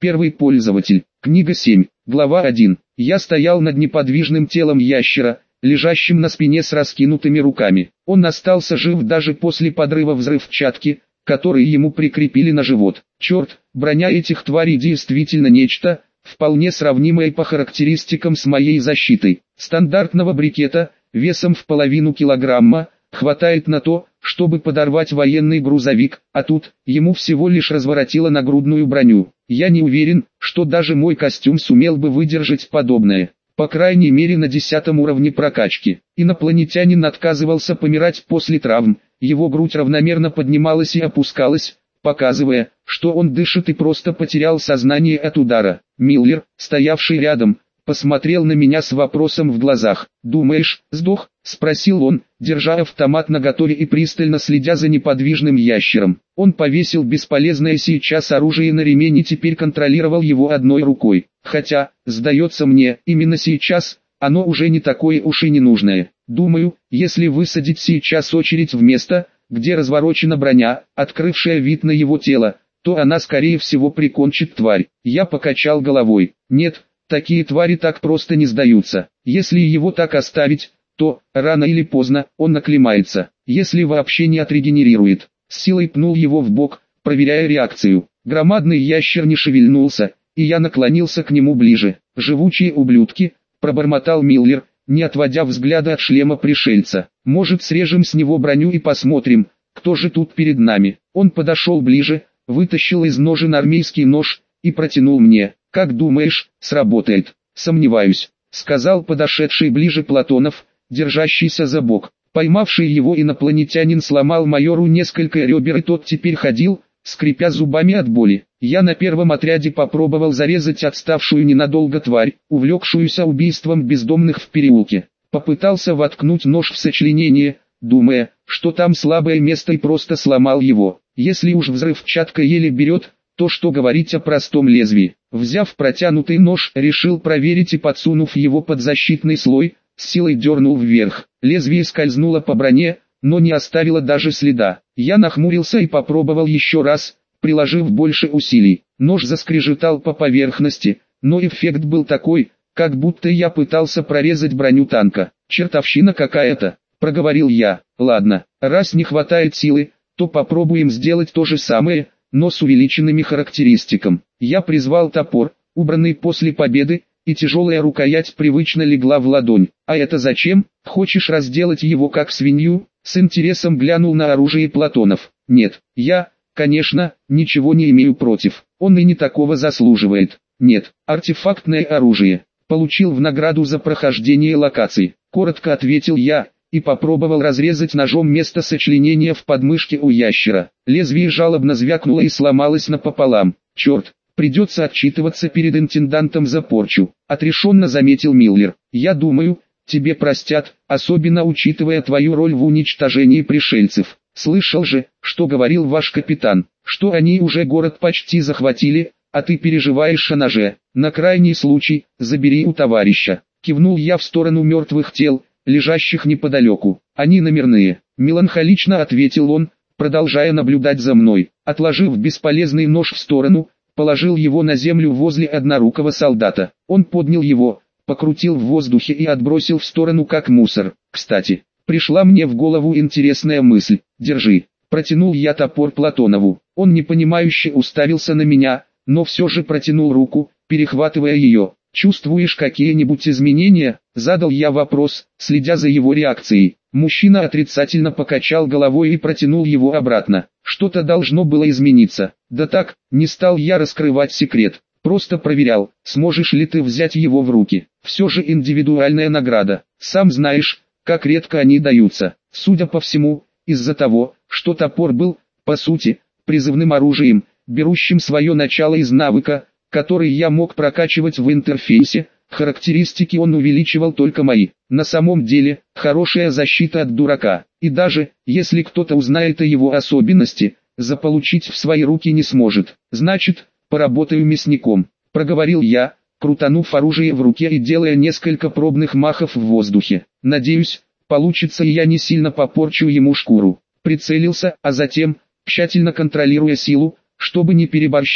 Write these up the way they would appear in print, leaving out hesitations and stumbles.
Первый пользователь. Книга 7. Глава 1. Я стоял над неподвижным телом ящера, лежащим на спине с раскинутыми руками. Он остался жив даже после подрыва взрывчатки, который ему прикрепили на живот. Черт, броня этих тварей действительно нечто, вполне сравнимое по характеристикам с моей защитой. Стандартного брикета, весом в половину килограмма, хватает на то, чтобы подорвать военный грузовик, а тут, ему всего лишь разворотило нагрудную броню. Я не уверен, что даже мой костюм сумел бы выдержать подобное. По крайней мере на 10 уровне прокачки. Инопланетянин отказывался помирать после травм, его грудь равномерно поднималась и опускалась, показывая, что он дышит и просто потерял сознание от удара. Миллер, стоявший рядом, посмотрел на меня с вопросом в глазах. «Думаешь, сдох?» — спросил он, держа автомат наготове и пристально следя за неподвижным ящером. Он повесил бесполезное сейчас оружие на ремень и теперь контролировал его одной рукой. Хотя, сдается мне, именно сейчас, оно уже не такое уж и ненужное. Думаю, если высадить сейчас очередь в место, где разворочена броня, открывшая вид на его тело, то она скорее всего прикончит тварь. Я покачал головой. Нет, такие твари так просто не сдаются. Если его так оставить, то, рано или поздно, он оклемается, если вообще не отрегенерирует. С силой пнул его в бок, проверяя реакцию. Громадный ящер не шевельнулся, и я наклонился к нему ближе. «Живучие ублюдки», — пробормотал Миллер, не отводя взгляда от шлема пришельца. «Может, срежем с него броню и посмотрим, кто же тут перед нами?» Он подошел ближе, вытащил из ножен армейский нож и протянул мне. «Как думаешь, сработает?» «Сомневаюсь», — сказал подошедший ближе Платонов, держащийся за бок. Поймавший его инопланетянин сломал майору несколько ребер, и тот теперь ходил, скрипя зубами от боли. Я на первом отряде попробовал зарезать отставшую ненадолго тварь, увлекшуюся убийством бездомных в переулке. Попытался воткнуть нож в сочленение, думая, что там слабое место, и просто сломал его. Если уж взрывчатка еле берет, то что говорить о простом лезвии. Взяв протянутый нож, решил проверить и, подсунув его под защитный слой, с силой дернул вверх. Лезвие скользнуло по броне, но не оставило даже следа. Я нахмурился и попробовал еще раз, приложив больше усилий. Нож заскрежетал по поверхности, но эффект был такой, как будто я пытался прорезать броню танка. «Чертовщина какая-то», — проговорил я. «Ладно, раз не хватает силы, то попробуем сделать то же самое, но с увеличенными характеристиками». Я призвал топор, убранный после победы, и тяжелая рукоять привычно легла в ладонь. «А это зачем? Хочешь разделать его как свинью?» С интересом глянул на оружие Платонов. «Нет, я, конечно, ничего не имею против. Он и не такого заслуживает. Нет, артефактное оружие. Получил в награду за прохождение локаций». Коротко ответил я, и попробовал разрезать ножом место сочленения в подмышке у ящера. Лезвие жалобно звякнуло и сломалось напополам. «Черт, придется отчитываться перед интендантом за порчу», — отрешенно заметил Миллер. «Я думаю, тебе простят, особенно учитывая твою роль в уничтожении пришельцев. Слышал же, что говорил ваш капитан, что они уже город почти захватили, а ты переживаешь о ноже. На крайний случай, забери у товарища». Кивнул я в сторону мертвых тел, лежащих неподалеку. «Они номерные», — меланхолично ответил он, продолжая наблюдать за мной. Отложив бесполезный нож в сторону, положил его на землю возле однорукого солдата. Он поднял его, покрутил в воздухе и отбросил в сторону как мусор. «Кстати, пришла мне в голову интересная мысль. Держи». Протянул я топор Платонову. Он непонимающе уставился на меня, но все же протянул руку, перехватывая ее. «Чувствуешь какие-нибудь изменения?» — задал я вопрос, следя за его реакцией. Мужчина отрицательно покачал головой и протянул его обратно. Что-то должно было измениться. Да так, не стал я раскрывать секрет. Просто проверял, сможешь ли ты взять его в руки. Все же индивидуальная награда. Сам знаешь, как редко они даются. Судя по всему, из-за того, что топор был, по сути, призывным оружием, берущим свое начало из навыка, который я мог прокачивать в интерфейсе, характеристики он увеличивал только мои. На самом деле, хорошая защита от дурака. И даже, если кто-то узнает о его особенности, заполучить в свои руки не сможет. «Значит, поработаю мясником», — проговорил я, крутанув оружие в руке и делая несколько пробных махов в воздухе. «Надеюсь, получится, и я не сильно попорчу ему шкуру». Прицелился, а затем, тщательно контролируя силу, чтобы не переборщить,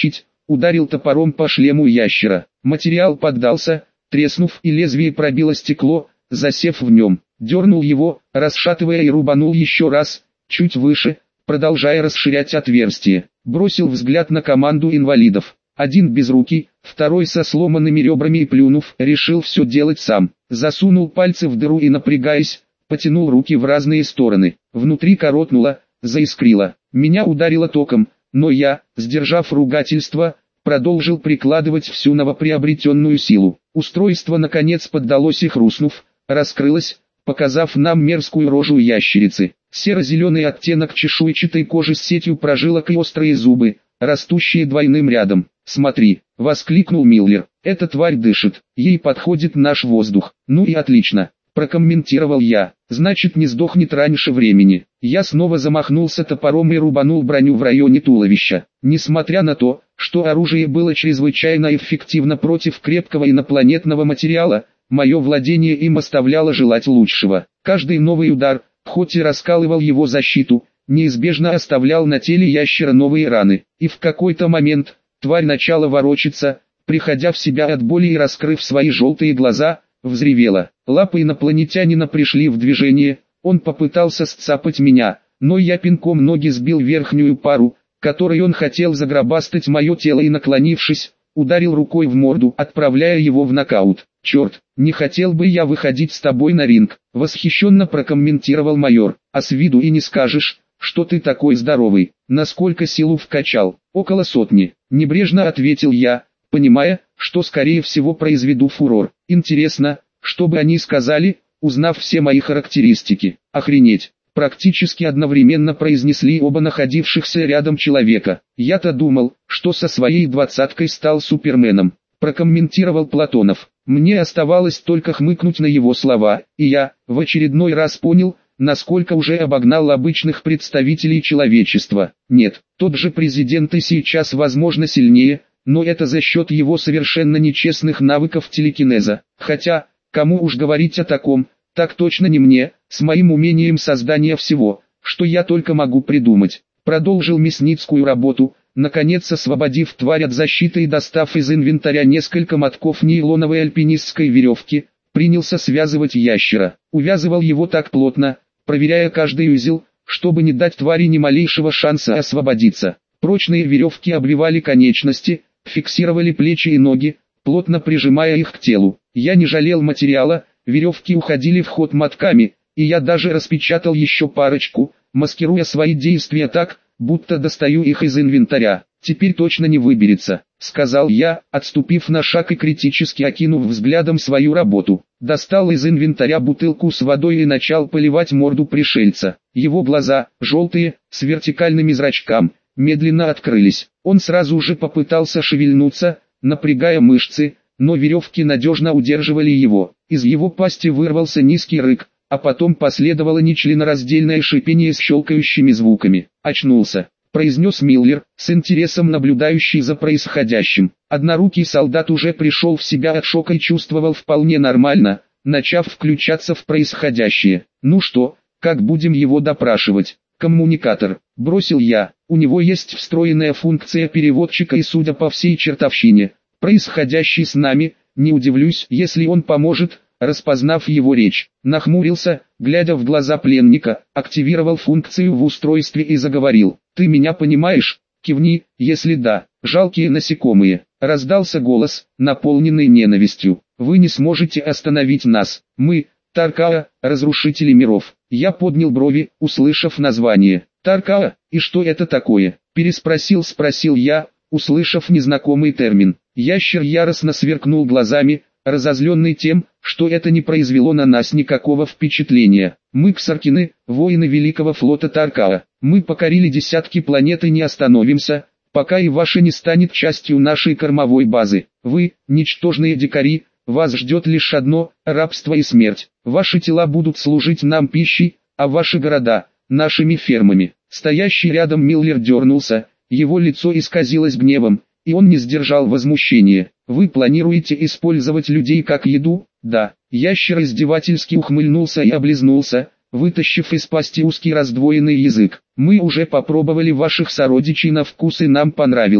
ударил топором по шлему ящера. Материал поддался, треснув, и лезвие пробило стекло, засев в нем. Дернул его, расшатывая, и рубанул еще раз, чуть выше, продолжая расширять отверстие. Бросил взгляд на команду инвалидов. Один безрукий, второй со сломанными ребрами, и плюнув, решил все делать сам. Засунул пальцы в дыру и, напрягаясь, потянул руки в разные стороны. Внутри коротнуло, заискрило. Меня ударило током, но я, сдержав ругательство, продолжил прикладывать всю новоприобретенную силу. Устройство наконец поддалось и, хрустнув, раскрылось, показав нам мерзкую рожу ящерицы. Серо-зеленый оттенок чешуйчатой кожи с сетью прожилок и острые зубы, растущие двойным рядом. «Смотри!» — воскликнул Миллер. «Эта тварь дышит, ей подходит наш воздух». «Ну и отлично!» — прокомментировал я. «Значит, не сдохнет раньше времени». Я снова замахнулся топором и рубанул броню в районе туловища. Несмотря на то, что оружие было чрезвычайно эффективно против крепкого инопланетного материала, мое владение им оставляло желать лучшего. Каждый новый удар, хоть и раскалывал его защиту, неизбежно оставлял на теле ящера новые раны. И в какой-то момент тварь начала ворочаться, приходя в себя от боли и, раскрыв свои желтые глаза, взревела. Лапы инопланетянина пришли в движение, он попытался сцапать меня, но я пинком ноги сбил верхнюю пару, которой он хотел загробастать мое тело, и, наклонившись, ударил рукой в морду, отправляя его в нокаут. «Черт, не хотел бы я выходить с тобой на ринг», — восхищенно прокомментировал майор. «А с виду и не скажешь, что ты такой здоровый. Насколько силу вкачал?» «Около 100», — небрежно ответил я, понимая, что скорее всего произведу фурор. «Интересно, что бы они сказали, узнав все мои характеристики?» «Охренеть!» — практически одновременно произнесли оба находившихся рядом человека. «Я-то думал, что со своей 20-кой стал суперменом», — прокомментировал Платонов. Мне оставалось только хмыкнуть на его слова, и я, в очередной раз понял, насколько уже обогнал обычных представителей человечества. Нет, тот же президент и сейчас возможно сильнее, но это за счет его совершенно нечестных навыков телекинеза. Хотя, кому уж говорить о таком, так точно не мне, с моим умением создания всего, что я только могу придумать. Продолжил мясницкую работу, наконец освободив тварь от защиты и, достав из инвентаря несколько мотков нейлоновой альпинистской веревки, принялся связывать ящера. Увязывал его так плотно, проверяя каждый узел, чтобы не дать твари ни малейшего шанса освободиться. Прочные веревки обвивали конечности, фиксировали плечи и ноги, плотно прижимая их к телу. Я не жалел материала, веревки уходили в ход мотками, и я даже распечатал еще парочку, маскируя свои действия так, будто достаю их из инвентаря. «Теперь точно не выберется», — сказал я, отступив на шаг и критически окинув взглядом свою работу. Достал из инвентаря бутылку с водой и начал поливать морду пришельца. Его глаза, желтые, с вертикальными зрачками, медленно открылись. Он сразу же попытался шевельнуться, напрягая мышцы, но веревки надежно удерживали его. Из его пасти вырвался низкий рык, а потом последовало нечленораздельное шипение с щелкающими звуками. «Очнулся», — произнес Миллер, с интересом наблюдающий за происходящим. Однорукий солдат уже пришел в себя от шока и чувствовал вполне нормально, начав включаться в происходящее. «Ну что, как будем его допрашивать?» «Коммуникатор», — бросил я. «У него есть встроенная функция переводчика, и, судя по всей чертовщине, происходящей с нами, не удивлюсь, если он поможет, распознав его речь». Нахмурился, глядя в глаза пленника, активировал функцию в устройстве и заговорил. «Ты меня понимаешь? Кивни, если да». «Жалкие насекомые», — раздался голос, наполненный ненавистью. «Вы не сможете остановить нас. Мы, Таркаа, разрушители миров». Я поднял брови, услышав название. «Таркаа, и что это такое?» Спросил я, услышав незнакомый термин. Ящер яростно сверкнул глазами, разозленный тем, что это не произвело на нас никакого впечатления. «Мы ксаркины, воины Великого флота Таркаа. Мы покорили десятки планет и не остановимся, пока и ваша не станет частью нашей кормовой базы. Вы, ничтожные дикари, вас ждет лишь одно – рабство и смерть. Ваши тела будут служить нам пищей, а ваши города – нашими фермами». Стоящий рядом Миллер дернулся, его лицо исказилось гневом, и он не сдержал возмущения. «Вы планируете использовать людей как еду?» «Да». Ящер издевательски ухмыльнулся и облизнулся, вытащив из пасти узкий раздвоенный язык. «Мы уже попробовали ваших сородичей на вкус, и нам понравилось.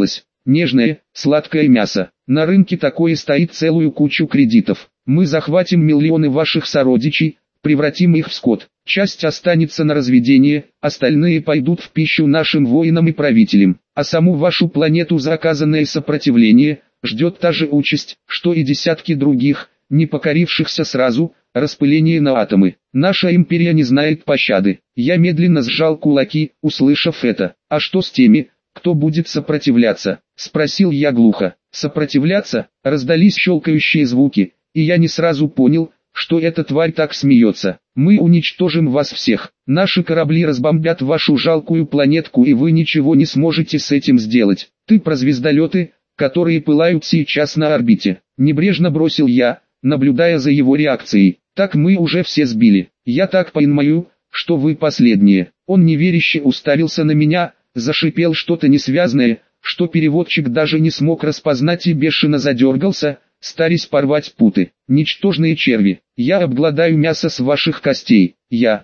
нежное, сладкое мясо. На рынке такое стоит целую кучу кредитов. Мы захватим миллионы ваших сородичей, превратим их в скот. Часть останется на разведение, остальные пойдут в пищу нашим воинам и правителям. А саму вашу планету за оказанное сопротивление ждет та же участь, что и десятки других, не покорившихся сразу, распыление на атомы. Наша империя не знает пощады. Я медленно сжал кулаки, услышав это. А что с теми, кто будет сопротивляться? Спросил я глухо. Сопротивляться? Раздались щелкающие звуки, и я не сразу понял, что эта тварь так смеется. Мы уничтожим вас всех. Наши корабли разбомбят вашу жалкую планетку, и вы ничего не сможете с этим сделать. Ты про звездолеты, которые пылают сейчас на орбите. Небрежно бросил я, наблюдая за его реакцией. Так мы уже все сбили. Я так понимаю, что вы последние. Он неверяще уставился на меня, зашипел что-то несвязное, что переводчик даже не смог распознать, и бешено задергался, старясь порвать путы. Ничтожные черви, я обгладаю мясо с ваших костей. Я,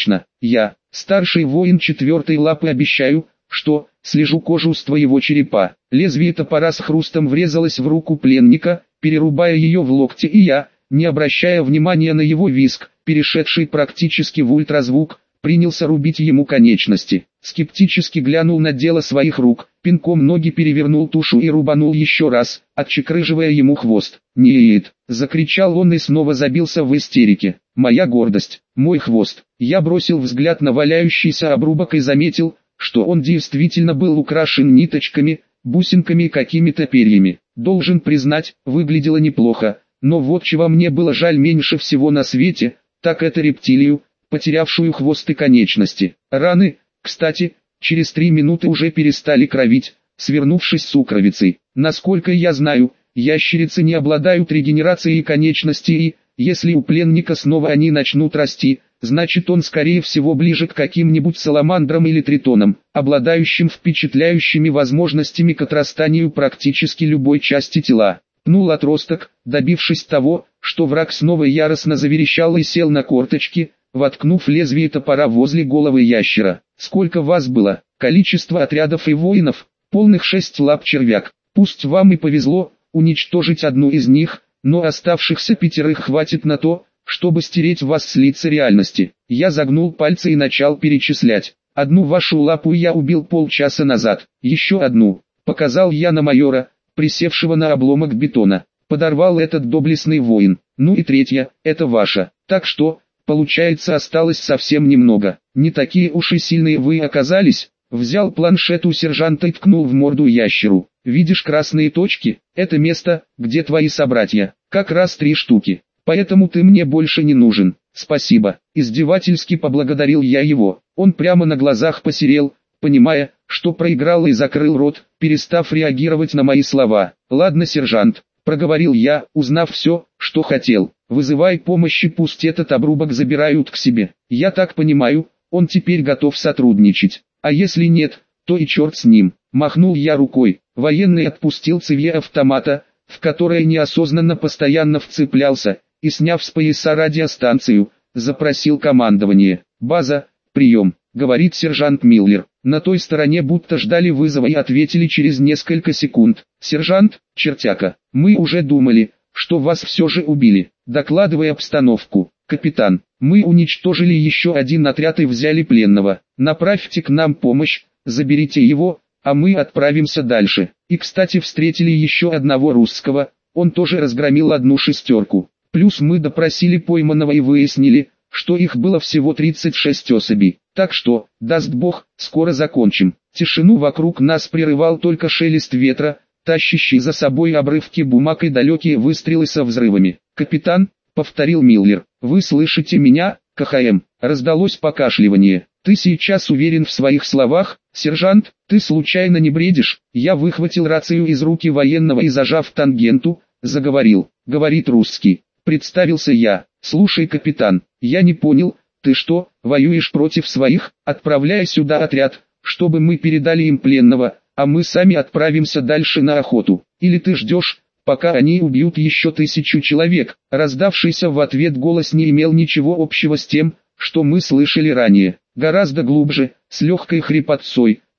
старший воин четвертой лапы, обещаю, что слежу кожу с твоего черепа. Лезвие топора с хрустом врезалось в руку пленника, перерубая ее в локте, и я, не обращая внимания на его визг, перешедший практически в ультразвук, принялся рубить ему конечности. Скептически глянул на дело своих рук, пинком ноги перевернул тушу и рубанул еще раз, отчекрыживая ему хвост. «Нет!» — закричал он и снова забился в истерике. «Моя гордость, мой хвост!» Я бросил взгляд на валяющийся обрубок и заметил, что он действительно был украшен ниточками, бусинками и какими-то перьями. Должен признать, выглядело неплохо, но вот чего мне было жаль меньше всего на свете, так это рептилию, потерявшую хвост и конечности. Раны, кстати, через 3 минуты уже перестали кровить, свернувшись сукровицей. Насколько я знаю, ящерицы не обладают регенерацией конечностей, и, если у пленника снова они начнут расти, значит он скорее всего ближе к каким-нибудь саламандрам или тритонам, обладающим впечатляющими возможностями к отрастанию практически любой части тела. Пнул отросток, добившись того, что враг снова яростно заверещал и сел на корточки, воткнув лезвие топора возле головы ящера. «Сколько вас было?» «Количество отрядов и воинов, полных 6 лап червяк. Пусть вам и повезло уничтожить одну из них, но оставшихся 5 хватит на то, чтобы стереть вас с лица реальности». Я загнул пальцы и начал перечислять. «Одну вашу лапу я убил полчаса назад, еще одну», показал я на майора, присевшего на обломок бетона. «Подорвал этот доблестный воин. Ну и 3, это ваша. Так что, получается, осталось совсем немного. Не такие уж и сильные вы оказались». Взял планшет у сержанта и ткнул в морду ящеру. «Видишь красные точки? Это место, где твои собратья. Как раз 3 штуки. Поэтому ты мне больше не нужен. Спасибо». Издевательски поблагодарил я его. Он прямо на глазах посерел, понимая, что проиграл, и закрыл рот, перестав реагировать на мои слова. «Ладно, сержант», — проговорил я, узнав все, что хотел. «Вызывай помощь, и пусть этот обрубок забирают к себе. Я так понимаю, он теперь готов сотрудничать. А если нет, то и черт с ним». Махнул я рукой. Военный отпустил цевье автомата, в которое неосознанно постоянно вцеплялся, и, сняв с пояса радиостанцию, запросил командование. «База, прием», — говорит сержант Миллер. На той стороне будто ждали вызова и ответили через несколько секунд. «Сержант, чертяка, мы уже думали, что вас все же убили. Докладывай обстановку». «Капитан, мы уничтожили еще 1 отряд и взяли пленного. Направьте к нам помощь, заберите его, а мы отправимся дальше. И, кстати, встретили еще одного русского, он тоже разгромил 1 6. Плюс мы допросили пойманного и выяснили, что их было всего 36 особей. Так что, даст бог, скоро закончим». Тишину вокруг нас прерывал только шелест ветра, тащащий за собой обрывки бумаг и далекие выстрелы со взрывами. «Капитан», — повторил Миллер, — «вы слышите меня, КХМ?» Раздалось покашливание. «Ты сейчас уверен в своих словах, сержант? Ты случайно не бредишь?» Я выхватил рацию из руки военного и, зажав тангенту, заговорил. «Говорит русский». Представился я. «Слушай, капитан, я не понял, ты что, воюешь против своих? Отправляй сюда отряд, чтобы мы передали им пленного, а мы сами отправимся дальше на охоту. Или ты ждешь, пока они убьют еще 1000 человек?» Раздавшийся в ответ голос не имел ничего общего с тем, что мы слышали ранее. Гораздо глубже, с легкой хрипотцой,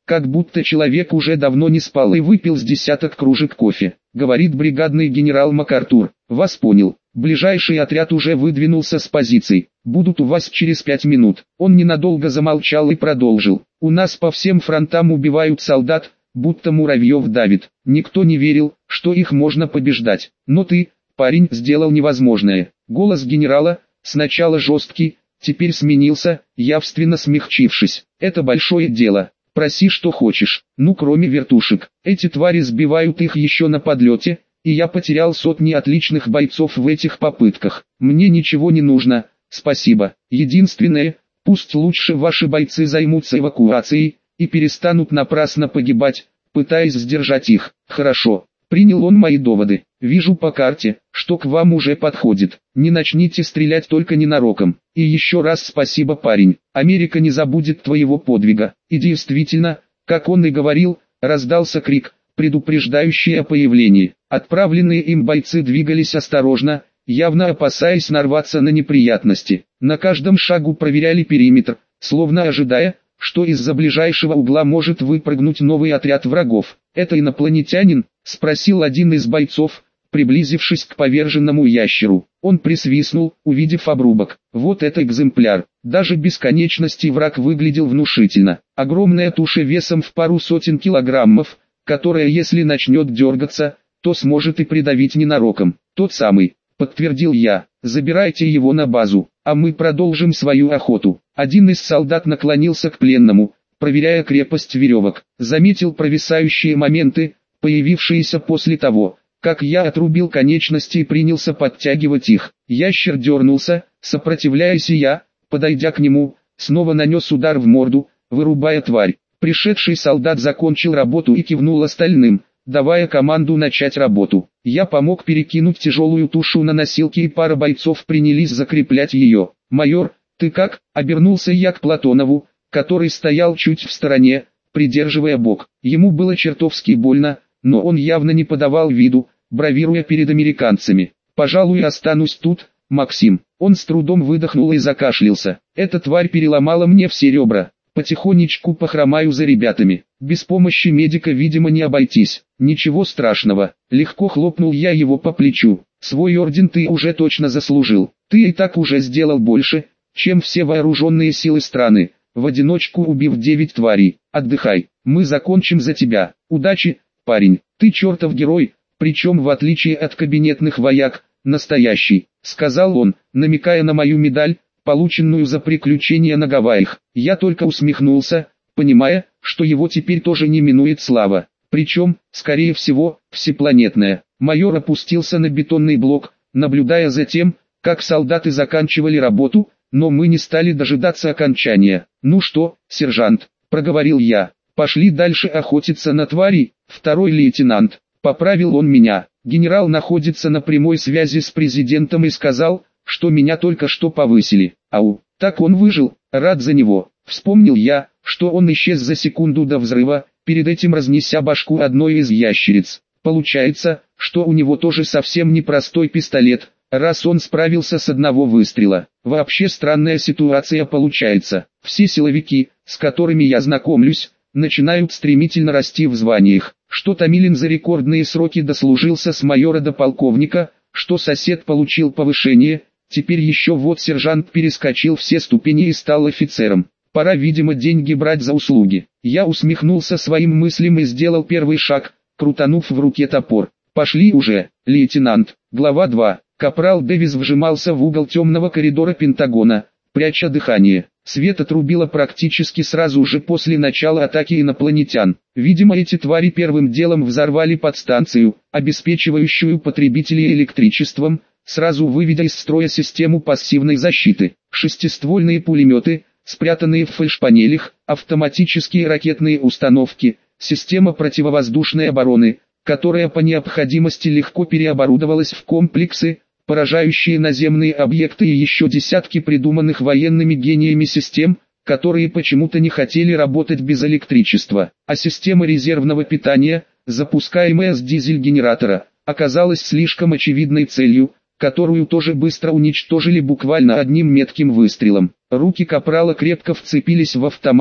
как будто человек уже давно не спал и выпил с десяток кружек кофе. Говорит бригадный генерал МакАртур. Вас понял. Ближайший отряд уже выдвинулся с позиций. Будут у вас через 5 минут. Он ненадолго замолчал и продолжил. У нас по всем фронтам убивают солдат, будто муравьев давит. Никто не верил, что их можно побеждать. Но ты, парень, сделал невозможное. Голос генерала, сначала жесткий, теперь сменился, явственно смягчившись. Это большое дело. Проси, что хочешь. Ну, кроме вертушек. Эти твари сбивают их еще на подлете, и я потерял сотни отличных бойцов в этих попытках. Мне ничего не нужно, спасибо. Единственное, пусть лучше ваши бойцы займутся эвакуацией, и перестанут напрасно погибать, пытаясь сдержать их. Хорошо. Принял он мои доводы. Вижу по карте, что к вам уже подходит. Не начните стрелять только ненароком. И еще раз спасибо, парень. Америка не забудет твоего подвига. И действительно, как он и говорил, раздался крик, предупреждающий о появлении. Отправленные им бойцы двигались осторожно, явно опасаясь нарваться на неприятности. На каждом шагу проверяли периметр, словно ожидая, что из-за ближайшего угла может выпрыгнуть новый отряд врагов. «Это инопланетянин?» — спросил один из бойцов, приблизившись к поверженному ящеру. Он присвистнул, увидев обрубок. Вот это экземпляр. Даже без конечностей враг выглядел внушительно. Огромная туша весом в пару сотен килограммов, которая, если начнет дергаться, то сможет и придавить ненароком. Тот самый, подтвердил я. Забирайте его на базу, а мы продолжим свою охоту. Один из солдат наклонился к пленному, проверяя крепость веревок. Заметил провисающие моменты, появившиеся после того, как я отрубил конечности и принялся подтягивать их. Ящер дернулся, сопротивляясь, и я, подойдя к нему, снова нанес удар в морду, вырубая тварь. Пришедший солдат закончил работу и кивнул остальным, давая команду начать работу. Я помог перекинуть тяжелую тушу на носилки, и пара бойцов принялись закреплять ее. «Майор, ты как?» — обернулся я к Платонову, который стоял чуть в стороне, придерживая бок. Ему было чертовски больно, но он явно не подавал виду, бравируя перед американцами. «Пожалуй, останусь тут, Максим». Он с трудом выдохнул и закашлялся. «Эта тварь переломала мне все ребра. Потихонечку похромаю за ребятами. Без помощи медика, видимо, не обойтись. Ничего страшного». Легко хлопнул я его по плечу. «Свой орден ты уже точно заслужил. Ты и так уже сделал больше, чем все вооруженные силы страны, в одиночку убив 9 тварей. Отдыхай, мы закончим за тебя. Удачи, парень. Ты чертов герой, причем в отличие от кабинетных вояк, настоящий», — сказал он, намекая на мою медаль, полученную за приключения на Гавайях. Я только усмехнулся, понимая, что его теперь тоже не минует слава. Причем, скорее всего, всепланетная. Майор опустился на бетонный блок, наблюдая за тем, как солдаты заканчивали работу, но мы не стали дожидаться окончания. «Ну что, сержант», — проговорил я, — «пошли дальше охотиться на тварей». «Второй лейтенант», — поправил он меня. «Генерал находится на прямой связи с президентом и сказал, что меня только что повысили». «Ау, так он выжил, рад за него». Вспомнил я, что он исчез за секунду до взрыва, перед этим разнеся башку одной из ящериц. Получается, что у него тоже совсем непростой пистолет, раз он справился с одного выстрела. Вообще странная ситуация получается. Все силовики, с которыми я знакомлюсь, начинают стремительно расти в званиях. Что Томилин за рекордные сроки дослужился с майора до полковника, что сосед получил повышение, теперь еще вот сержант перескочил все ступени и стал офицером. Пора, видимо, деньги брать за услуги. Я усмехнулся своим мыслям и сделал первый шаг, крутанув в руке топор. «Пошли уже, лейтенант». Глава 2. Капрал Дэвис вжимался в угол темного коридора Пентагона, пряча дыхание. Свет отрубило практически сразу же после начала атаки инопланетян. Видимо, эти твари первым делом взорвали подстанцию, обеспечивающую потребителей электричеством, сразу выведя из строя систему пассивной защиты. Шестиствольные пулеметы, спрятанные в фальшпанелях, автоматические ракетные установки, система противовоздушной обороны, которая по необходимости легко переоборудовалась в комплексы, поражающие наземные объекты, и еще десятки придуманных военными гениями систем, которые почему-то не хотели работать без электричества. А система резервного питания, запускаемая с дизель-генератора, оказалась слишком очевидной целью, которую тоже быстро уничтожили буквально одним метким выстрелом. Руки капрала крепко вцепились в автомат,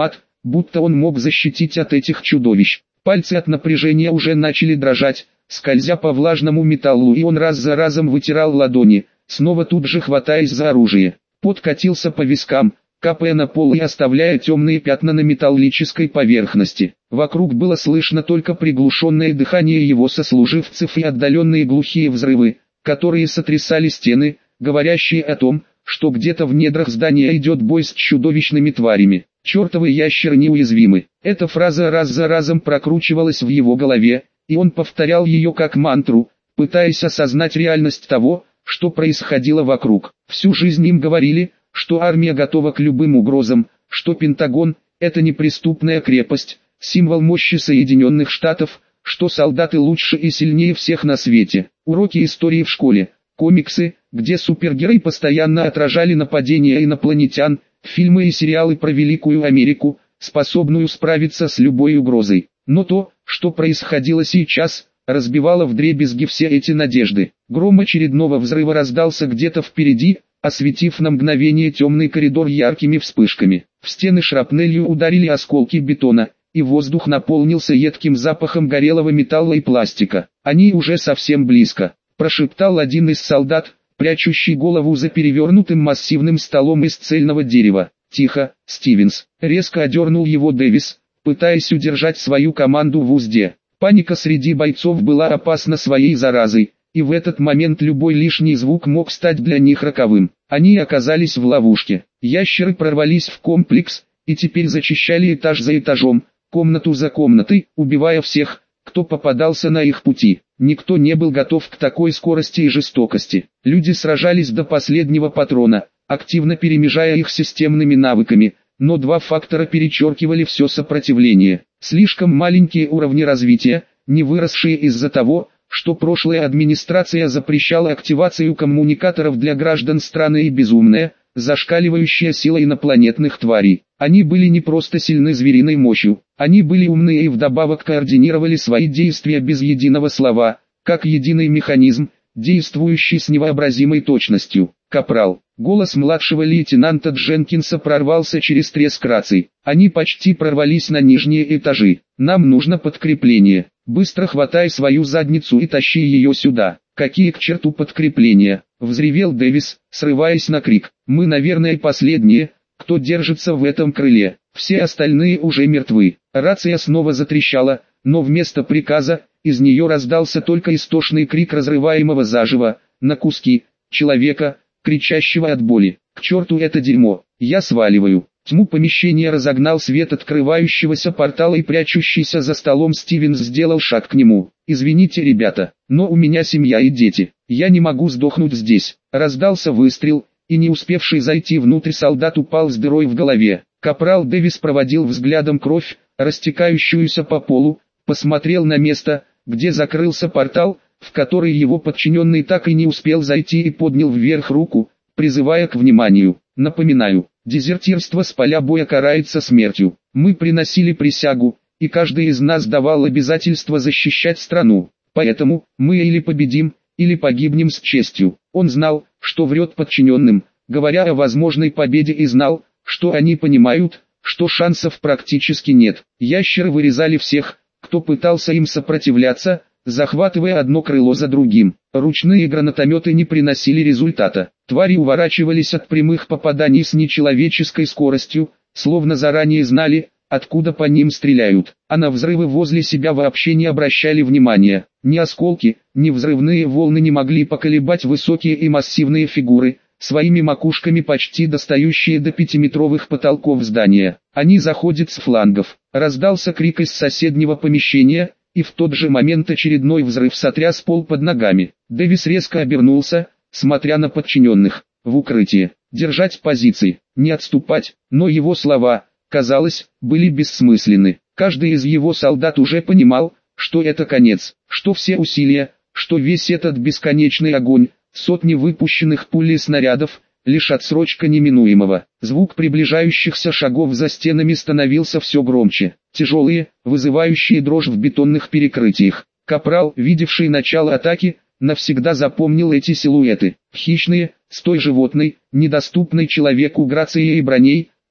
будто он мог защитить от этих чудовищ. Пальцы от напряжения уже начали дрожать, скользя по влажному металлу, и он раз за разом вытирал ладони, снова тут же хватаясь за оружие. Пот катился по вискам, капая на пол и оставляя темные пятна на металлической поверхности. Вокруг было слышно только приглушенное дыхание его сослуживцев и отдаленные глухие взрывы, которые сотрясали стены, говорящие о том, что где-то в недрах здания идет бой с чудовищными тварями. «Чертовы ящеры неуязвимы». Эта фраза раз за разом прокручивалась в его голове, и он повторял ее как мантру, пытаясь осознать реальность того, что происходило вокруг. Всю жизнь им говорили, что армия готова к любым угрозам, что Пентагон – это неприступная крепость, символ мощи Соединенных Штатов, что солдаты лучше и сильнее всех на свете. Уроки истории в школе, комиксы, где супергерои постоянно отражали нападения инопланетян, фильмы и сериалы про Великую Америку, способную справиться с любой угрозой. Но то, что происходило сейчас, разбивало вдребезги все эти надежды. Гром очередного взрыва раздался где-то впереди, осветив на мгновение темный коридор яркими вспышками. В стены шрапнелью ударили осколки бетона, и воздух наполнился едким запахом горелого металла и пластика. «Они уже совсем близко», – прошептал один из солдат, прячущий голову за перевернутым массивным столом из цельного дерева. «Тихо, Стивенс», – резко одернул его Дэвис, пытаясь удержать свою команду в узде. Паника среди бойцов была опасна своей заразой, и в этот момент любой лишний звук мог стать для них роковым. Они оказались в ловушке. Ящеры прорвались в комплекс, и теперь зачищали этаж за этажом, комнату за комнатой, убивая всех, кто попадался на их пути. Никто не был готов к такой скорости и жестокости. Люди сражались до последнего патрона, активно перемежая их системными навыками, но два фактора перечеркивали все сопротивление. Слишком маленькие уровни развития, не выросшие из-за того, что прошлая администрация запрещала активацию коммуникаторов для граждан страны, и безумная, зашкаливающая сила инопланетных тварей. Они были не просто сильны звериной мощью, они были умные и вдобавок координировали свои действия без единого слова, как единый механизм, действующий с невообразимой точностью. «Капрал». Голос младшего лейтенанта Дженкинса прорвался через треск раций. Они почти прорвались на нижние этажи. «Нам нужно подкрепление. Быстро хватай свою задницу и тащи ее сюда». «Какие к черту подкрепления?» — взревел Дэвис, срываясь на крик. «Мы, наверное, последние, кто держится в этом крыле. Все остальные уже мертвы». Рация снова затрещала, но вместо приказа, из нее раздался только истошный крик разрываемого заживо, на куски, человека, кричащего от боли. «К черту это дерьмо! Я сваливаю!» Тьму помещения разогнал свет открывающегося портала, и прячущийся за столом Стивенс сделал шаг к нему. «Извините, ребята, но у меня семья и дети. Я не могу сдохнуть здесь». Раздался выстрел, и не успевший зайти внутрь солдат упал с дырой в голове. Капрал Дэвис проводил взглядом кровь, растекающуюся по полу, посмотрел на место, где закрылся портал, в который его подчиненный так и не успел зайти, и поднял вверх руку, призывая к вниманию. «Напоминаю, дезертирство с поля боя карается смертью. Мы приносили присягу, и каждый из нас давал обязательство защищать страну. Поэтому, мы или победим, или погибнем с честью». Он знал, что врет подчиненным, говоря о возможной победе, и знал, что они понимают, что шансов практически нет. Ящеры вырезали всех, кто пытался им сопротивляться, захватывая одно крыло за другим. Ручные гранатометы не приносили результата. Твари уворачивались от прямых попаданий с нечеловеческой скоростью, словно заранее знали, откуда по ним стреляют. А на взрывы возле себя вообще не обращали внимания. Ни осколки, ни взрывные волны не могли поколебать высокие и массивные фигуры, своими макушками почти достающие до 5-метровых потолков здания. «Они заходят с флангов». Раздался крик из соседнего помещения, и в тот же момент очередной взрыв сотряс пол под ногами. Дэвис резко обернулся, смотря на подчиненных. В укрытие. Держать позиции, не отступать. Но его слова, казалось, были бессмысленны. Каждый из его солдат уже понимал, что это конец, что все усилия, что весь этот бесконечный огонь, сотни выпущенных пуль и снарядов, лишь отсрочка неминуемого. Звук приближающихся шагов за стенами становился все громче. Тяжелые, вызывающие дрожь в бетонных перекрытиях. Капрал, видевший начало атаки, навсегда запомнил эти силуэты. Хищные, с той животной, недоступной человеку грацией и броней,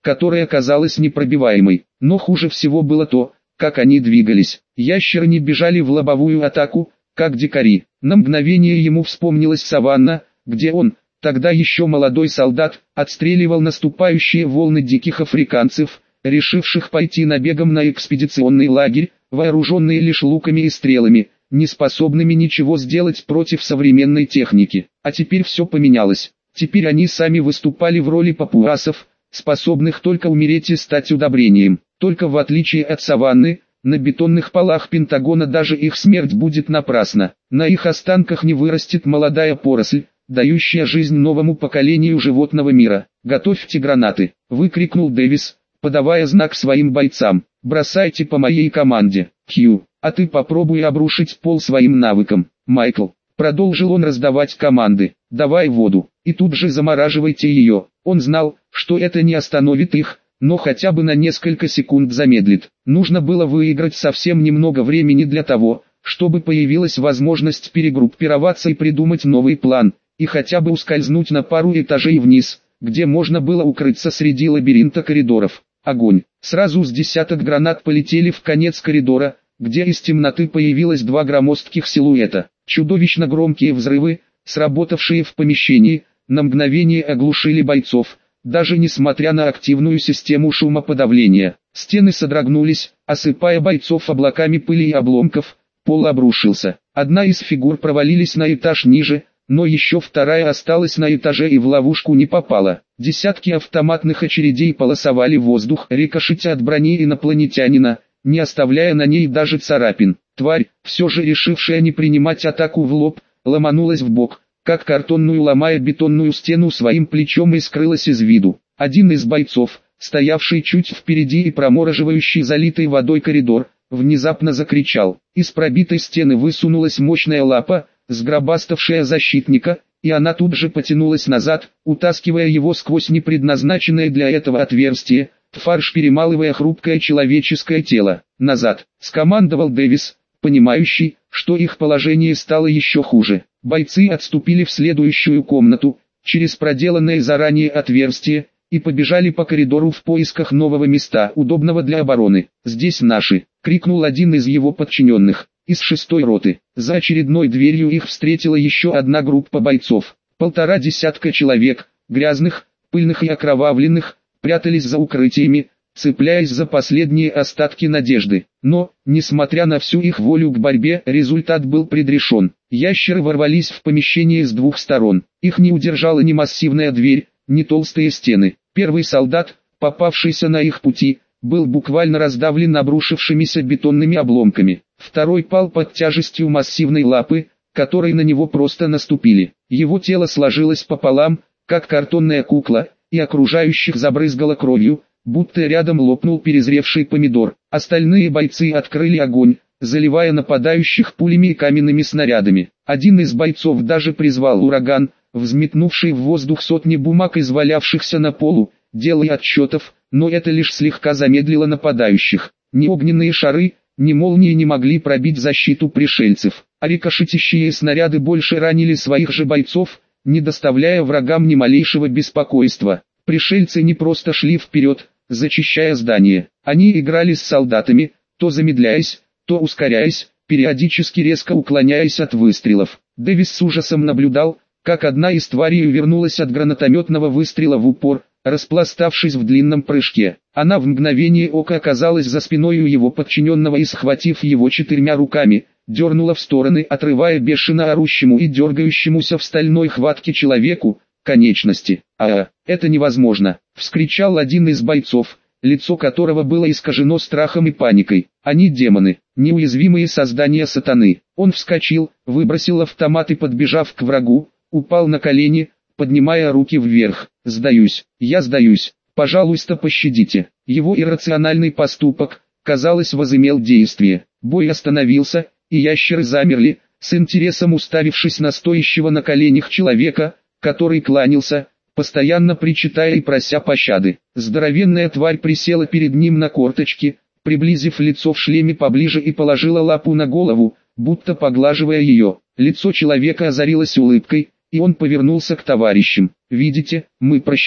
которая казалась непробиваемой. Но хуже всего было то, как они двигались. Ящеры не бежали в лобовую атаку, как дикари. На мгновение ему вспомнилась саванна, где он, тогда еще молодой солдат, отстреливал наступающие волны диких африканцев, решивших пойти набегом на экспедиционный лагерь, вооруженные лишь луками и стрелами, не способными ничего сделать против современной техники. А теперь все поменялось. Теперь они сами выступали в роли папуасов, способных только умереть и стать удобрением. Только в отличие от саванны, на бетонных полах Пентагона даже их смерть будет напрасна. На их останках не вырастет молодая поросль, дающая жизнь новому поколению животного мира. «Готовьте гранаты!» – выкрикнул Дэвис, подавая знак своим бойцам. «Бросайте по моей команде, Хью, а ты попробуй обрушить пол своим навыком, Майкл». Продолжил он раздавать команды. «Давай воду, и тут же замораживайте ее». Он знал, что это не остановит их, но хотя бы на несколько секунд замедлит. Нужно было выиграть совсем немного времени для того, чтобы появилась возможность перегруппироваться и придумать новый план, и хотя бы ускользнуть на пару этажей вниз, где можно было укрыться среди лабиринта коридоров. Огонь! Сразу с десяток гранат полетели в конец коридора, где из темноты появилось два громоздких силуэта. Чудовищно громкие взрывы, сработавшие в помещении, на мгновение оглушили бойцов, даже несмотря на активную систему шумоподавления. Стены содрогнулись, осыпая бойцов облаками пыли и обломков, пол обрушился. Одна из фигур провалились на этаж ниже, но еще вторая осталась на этаже и в ловушку не попала. Десятки автоматных очередей полосовали воздух, рикошетя от брони инопланетянина, не оставляя на ней даже царапин. Тварь, все же решившая не принимать атаку в лоб, ломанулась в бок, как картонную ломая бетонную стену своим плечом и скрылась из виду. Один из бойцов, стоявший чуть впереди и промораживающий залитый водой коридор, внезапно закричал. Из пробитой стены высунулась мощная лапа, сгробаставшая защитника, и она тут же потянулась назад, утаскивая его сквозь непредназначенное для этого отверстие, в фарш перемалывая хрупкое человеческое тело. «Назад!» — скомандовал Дэвис, понимающий, что их положение стало еще хуже. Бойцы отступили в следующую комнату, через проделанное заранее отверстие, и побежали по коридору в поисках нового места, удобного для обороны. «Здесь наши!» — крикнул один из его подчиненных, из 6-й роты. За очередной дверью их встретила еще одна группа бойцов. 1,5 десятка человек, грязных, пыльных и окровавленных, прятались за укрытиями, цепляясь за последние остатки надежды. Но, несмотря на всю их волю к борьбе, результат был предрешен. Ящеры ворвались в помещение с двух сторон. Их не удержала ни массивная дверь, ни толстые стены. Первый солдат, попавшийся на их пути, был буквально раздавлен обрушившимися бетонными обломками. Второй пал под тяжестью массивной лапы, которой на него просто наступили. Его тело сложилось пополам, как картонная кукла, и окружающих забрызгало кровью, будто рядом лопнул перезревший помидор. Остальные бойцы открыли огонь, заливая нападающих пулями и каменными снарядами. Один из бойцов даже призвал ураган, взметнувший в воздух сотни бумаг, извалявшихся на полу, делая отсчетов, но это лишь слегка замедлило нападающих. Ни огненные шары, ни молнии не могли пробить защиту пришельцев, а рикошетящие снаряды больше ранили своих же бойцов, не доставляя врагам ни малейшего беспокойства. Пришельцы не просто шли вперед, зачищая здание. Они играли с солдатами, то замедляясь, то ускоряясь, периодически резко уклоняясь от выстрелов. Дэвис с ужасом наблюдал, как одна из тварей увернулась от гранатометного выстрела в упор, распластавшись в длинном прыжке. Она в мгновение ока оказалась за спиной у его подчиненного и, схватив его 4 руками, дернула в стороны, отрывая бешено орущему и дергающемуся в стальной хватке человеку конечности. Это невозможно!» — вскричал один из бойцов, лицо которого было искажено страхом и паникой. «Они демоны, неуязвимые создания сатаны». Он вскочил, выбросил автомат и, подбежав к врагу, упал на колени, поднимая руки вверх. «Сдаюсь, я сдаюсь, пожалуйста, пощадите». Его иррациональный поступок, казалось, возымел действие. Бой остановился, и ящеры замерли, с интересом уставившись на стоящего на коленях человека, который кланялся, постоянно причитая и прося пощады. Здоровенная тварь присела перед ним на корточки, приблизив лицо в шлеме поближе и положила лапу на голову, будто поглаживая ее. Лицо человека озарилось улыбкой, и он повернулся к товарищам. «Видите, мы прощены.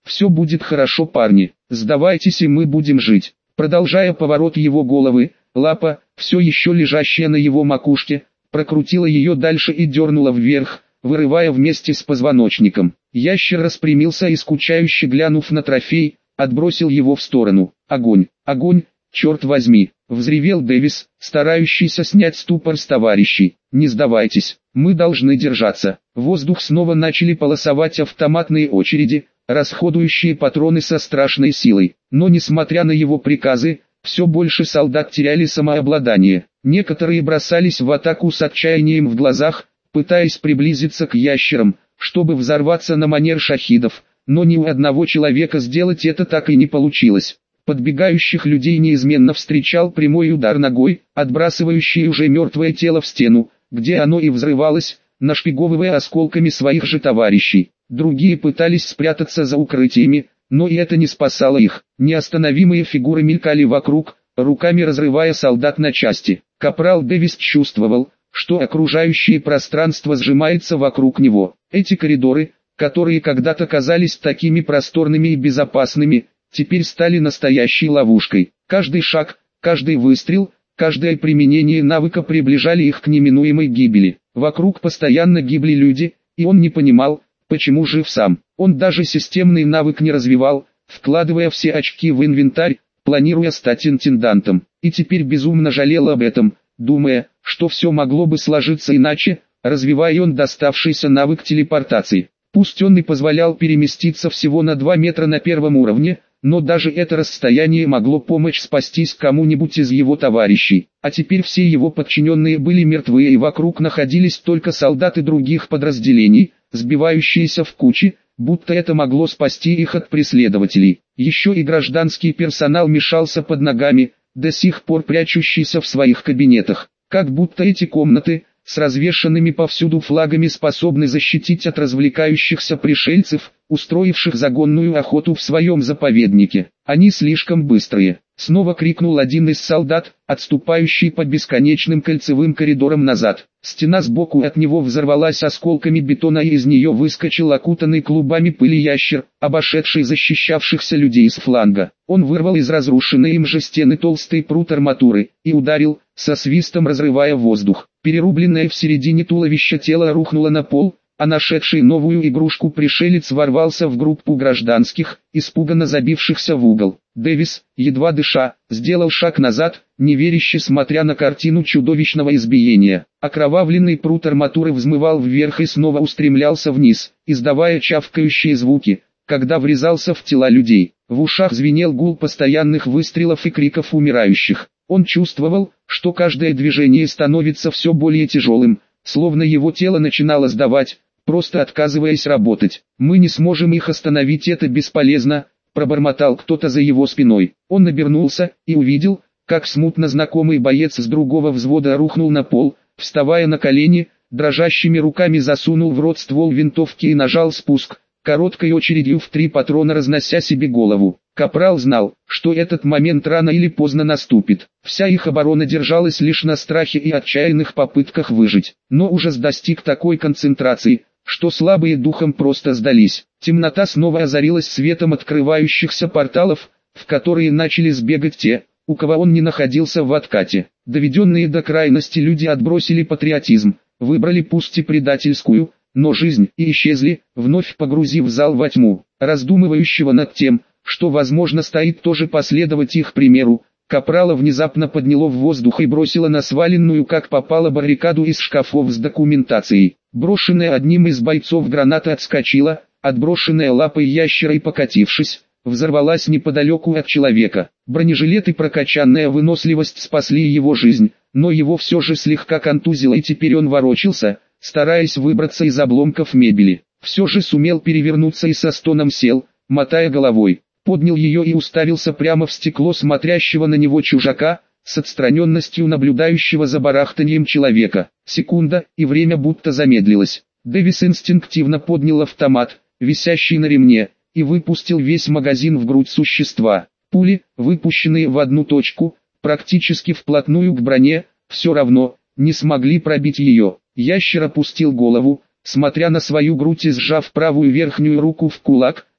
«Все будет хорошо, парни, сдавайтесь и мы будем жить». Продолжая поворот его головы, лапа, все еще лежащая на его макушке, прокрутила ее дальше и дернула вверх, вырывая вместе с позвоночником. Ящер распрямился и, скучающе глянув на трофей, отбросил его в сторону. «Огонь! Огонь! Черт возьми!» — взревел Дэвис, старающийся снять ступор с товарищей. «Не сдавайтесь, мы должны держаться». В воздух снова начали полосовать автоматные очереди, расходующие патроны со страшной силой. Но несмотря на его приказы, все больше солдат теряли самообладание. Некоторые бросались в атаку с отчаянием в глазах, пытаясь приблизиться к ящерам, чтобы взорваться на манер шахидов, но ни у одного человека сделать это так и не получилось. Подбегающих людей неизменно встречал прямой удар ногой, отбрасывающий уже мертвое тело в стену, где оно и взрывалось, нашпиговывая осколками своих же товарищей. Другие пытались спрятаться за укрытиями, но и это не спасало их. Неостановимые фигуры мелькали вокруг, руками разрывая солдат на части. Капрал Дэвис чувствовал, что окружающее пространство сжимается вокруг него. Эти коридоры, которые когда-то казались такими просторными и безопасными, теперь стали настоящей ловушкой. Каждый шаг, каждый выстрел, каждое применение навыка приближали их к неминуемой гибели. Вокруг постоянно гибли люди, и он не понимал, почему жив сам. Он даже системный навык не развивал, вкладывая все очки в инвентарь, планируя стать интендантом. И теперь безумно жалел об этом, думая, что все могло бы сложиться иначе, развивая он доставшийся навык телепортации. Пусть он и позволял переместиться всего на 2 метра на первом уровне, но даже это расстояние могло помочь спастись кому-нибудь из его товарищей. А теперь все его подчиненные были мертвы и вокруг находились только солдаты других подразделений, сбивающиеся в кучи, будто это могло спасти их от преследователей. Еще и гражданский персонал мешался под ногами, до сих пор прячущийся в своих кабинетах. Как будто эти комнаты, с развешанными повсюду флагами, способны защитить от развлекающихся пришельцев, устроивших загонную охоту в своем заповеднике. «Они слишком быстрые!» — снова крикнул один из солдат, отступающий по бесконечным кольцевым коридорам назад. Стена сбоку от него взорвалась осколками бетона, и из нее выскочил окутанный клубами пыли ящер, обошедший защищавшихся людей с фланга. Он вырвал из разрушенной им же стены толстый прут арматуры и ударил, со свистом разрывая воздух. Перерубленное в середине туловища тело рухнуло на пол, а нашедший новую игрушку пришелец ворвался в группу гражданских, испуганно забившихся в угол. Дэвис, едва дыша, сделал шаг назад, неверяще смотря на картину чудовищного избиения. Окровавленный прут арматуры взмывал вверх и снова устремлялся вниз, издавая чавкающие звуки, когда врезался в тела людей. В ушах звенел гул постоянных выстрелов и криков умирающих. Он чувствовал, что каждое движение становится все более тяжелым, словно его тело начинало сдавать, просто отказываясь работать. «Мы не сможем их остановить, это бесполезно», — пробормотал кто-то за его спиной. Он обернулся и увидел, как смутно знакомый боец с другого взвода рухнул на пол, вставая на колени, дрожащими руками засунул в рот ствол винтовки и нажал спуск, короткой очередью в 3 патрона разнося себе голову. Капрал знал, что этот момент рано или поздно наступит. Вся их оборона держалась лишь на страхе и отчаянных попытках выжить. Но ужас достиг такой концентрации, что слабые духом просто сдались. Темнота снова озарилась светом открывающихся порталов, в которые начали сбегать те, у кого он не находился в откате. Доведенные до крайности люди отбросили патриотизм, выбрали пусть и предательскую, но жизнь, и исчезли, вновь погрузив зал во тьму. Раздумывающего над тем, что возможно стоит тоже последовать их примеру, Капрала внезапно подняло в воздух и бросило на сваленную как попало баррикаду из шкафов с документацией. Брошенная одним из бойцов граната отскочила, отброшенная лапой ящера и, покатившись, взорвалась неподалеку от человека. Бронежилет и прокачанная выносливость спасли его жизнь, но его все же слегка контузило, и теперь он ворочался, стараясь выбраться из обломков мебели. Все же сумел перевернуться и со стоном сел, мотая головой. Поднял ее и уставился прямо в стекло смотрящего на него чужака, с отстраненностью наблюдающего за барахтанием человека. Секунда, и время будто замедлилось. Дэвис инстинктивно поднял автомат, висящий на ремне, и выпустил весь магазин в грудь существа. Пули, выпущенные в одну точку, практически вплотную к броне, все равно, не смогли пробить ее. Ящер опустил голову, смотря на свою грудь и сжав правую верхнюю руку в кулак,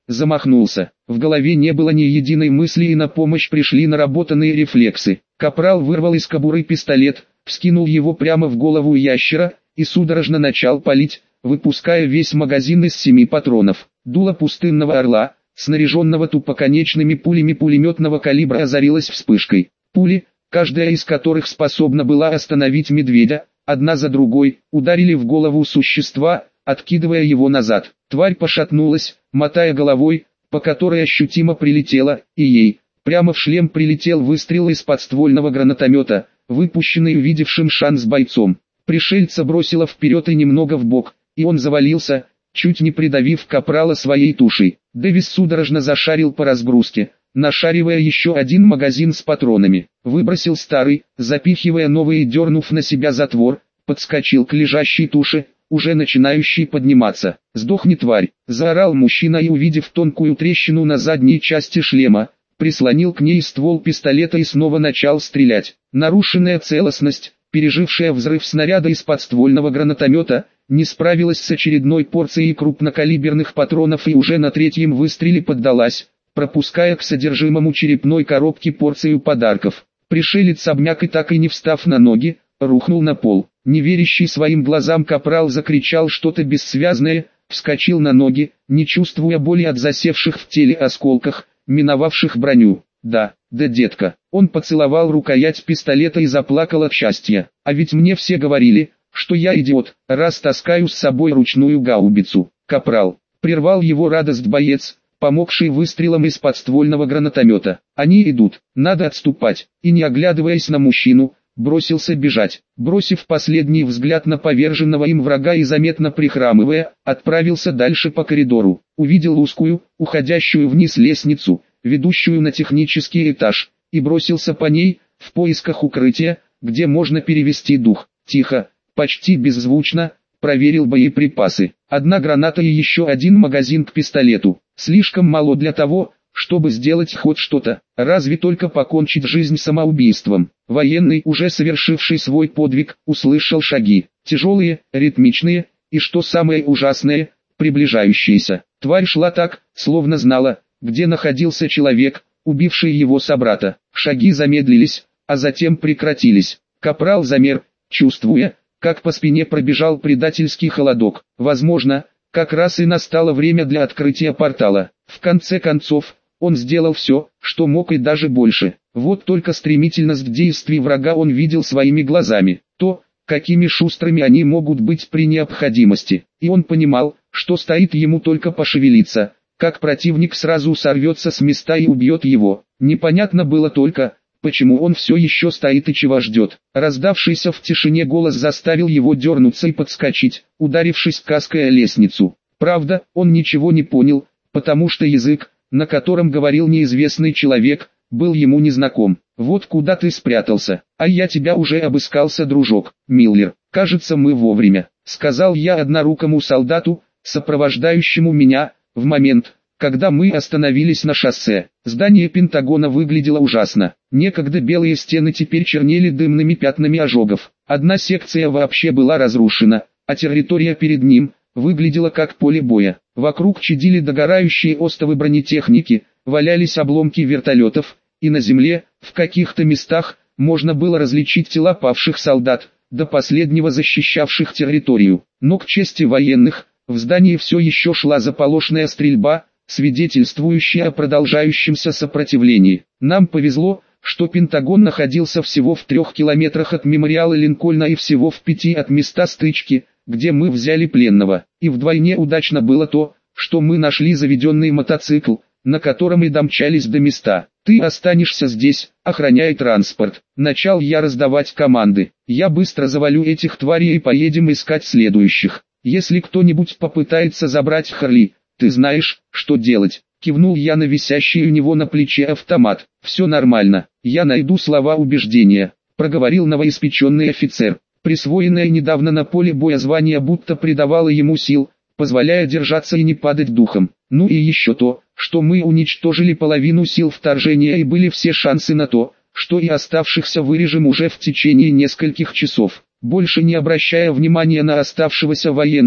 замахнулся. В голове не было ни единой мысли, и на помощь пришли наработанные рефлексы. Капрал вырвал из кобуры пистолет, вскинул его прямо в голову ящера и судорожно начал палить, выпуская весь магазин из 7 патронов. Дуло пустынного орла, снаряженного тупоконечными пулями пулеметного калибра, озарилось вспышкой. Пули, каждая из которых способна была остановить медведя, одна за другой, ударили в голову существа, откидывая его назад. Тварь пошатнулась, мотая головой, по которой ощутимо прилетело, и ей прямо в шлем прилетел выстрел из подствольного гранатомета, выпущенный увидевшим шанс бойцом. Пришельца бросило вперед и немного вбок, и он завалился, чуть не придавив Капрала своей тушей. Дэвис судорожно зашарил по разгрузке, нашаривая еще один магазин с патронами. Выбросил старый, запихивая новый и, дернув на себя затвор, подскочил к лежащей туше, уже начинающей подниматься. «Сдохни, тварь!» – заорал мужчина и, увидев тонкую трещину на задней части шлема, прислонил к ней ствол пистолета и снова начал стрелять. Нарушенная целостность, пережившая взрыв снаряда из подствольного гранатомета, не справилась с очередной порцией крупнокалиберных патронов и уже на третьем выстреле поддалась, пропуская к содержимому черепной коробки порцию подарков. Пришелец обмяк и, так и не встав на ноги, рухнул на пол. Неверящий своим глазам Капрал закричал что-то бессвязное, вскочил на ноги, не чувствуя боли от засевших в теле осколках, миновавших броню. Да, детка. Он поцеловал рукоять пистолета и заплакал от счастья. А ведь мне все говорили, что я идиот, раз таскаю с собой ручную гаубицу. Капрал. Прервал его радость боец, помогший выстрелом из подствольного гранатомета. Они идут, надо отступать. И, не оглядываясь на мужчину, бросился бежать. Бросив последний взгляд на поверженного им врага и заметно прихрамывая, отправился дальше по коридору. Увидел узкую, уходящую вниз лестницу, ведущую на технический этаж, и бросился по ней, в поисках укрытия, где можно перевести дух. Тихо, почти беззвучно, проверил боеприпасы. Одна граната и еще один магазин к пистолету. Слишком мало для того, чтобы сделать хоть что-то, разве только покончить жизнь самоубийством. Военный, уже совершивший свой подвиг, услышал шаги, тяжелые, ритмичные, и, что самое ужасное, приближающиеся. Тварь шла так, словно знала, где находился человек, убивший его собрата. Шаги замедлились, а затем прекратились. Капрал замер, чувствуя, как по спине пробежал предательский холодок. Возможно, как раз и настало время для открытия портала. В конце концов, он сделал все, что мог, и даже больше. Вот только стремительность действий врага он видел своими глазами. То, какими шустрыми они могут быть при необходимости. И он понимал, что стоит ему только пошевелиться, как противник сразу сорвется с места и убьет его. Непонятно было только, почему он все еще стоит и чего ждет. Раздавшийся в тишине голос заставил его дернуться и подскочить, ударившись каской о лестницу. Правда, он ничего не понял, потому что язык, на котором говорил неизвестный человек, был ему незнаком. «Вот куда ты спрятался, а я тебя уже обыскался, дружок, Миллер. Кажется, мы вовремя», — сказал я однорукому солдату, сопровождающему меня, в момент, когда мы остановились на шоссе. Здание Пентагона выглядело ужасно. Некогда белые стены теперь чернели дымными пятнами ожогов. Одна секция вообще была разрушена, а территория перед ним выглядела как поле боя. Вокруг чадили догорающие остовы бронетехники, валялись обломки вертолетов, и на земле, в каких-то местах, можно было различить тела павших солдат, до последнего защищавших территорию. Но к чести военных, в здании все еще шла заполошная стрельба, свидетельствующая о продолжающемся сопротивлении. Нам повезло, что Пентагон находился всего в 3 километрах от мемориала Линкольна и всего в 5 от места стычки, где мы взяли пленного. И вдвойне удачно было то, что мы нашли заведенный мотоцикл, на котором и домчались до места. «Ты останешься здесь, охраняй транспорт». Начал я раздавать команды. «Я быстро завалю этих тварей и поедем искать следующих. Если кто-нибудь попытается забрать Харли, ты знаешь, что делать». Кивнул я на висящий у него на плече автомат. «Все нормально, я найду слова убеждения», — проговорил новоиспеченный офицер. Присвоенное недавно на поле боя звание будто придавало ему сил, позволяя держаться и не падать духом. Ну и еще то, что мы уничтожили половину сил вторжения, и были все шансы на то, что и оставшихся вырежем уже в течение нескольких часов. Больше не обращая внимания на оставшегося военного,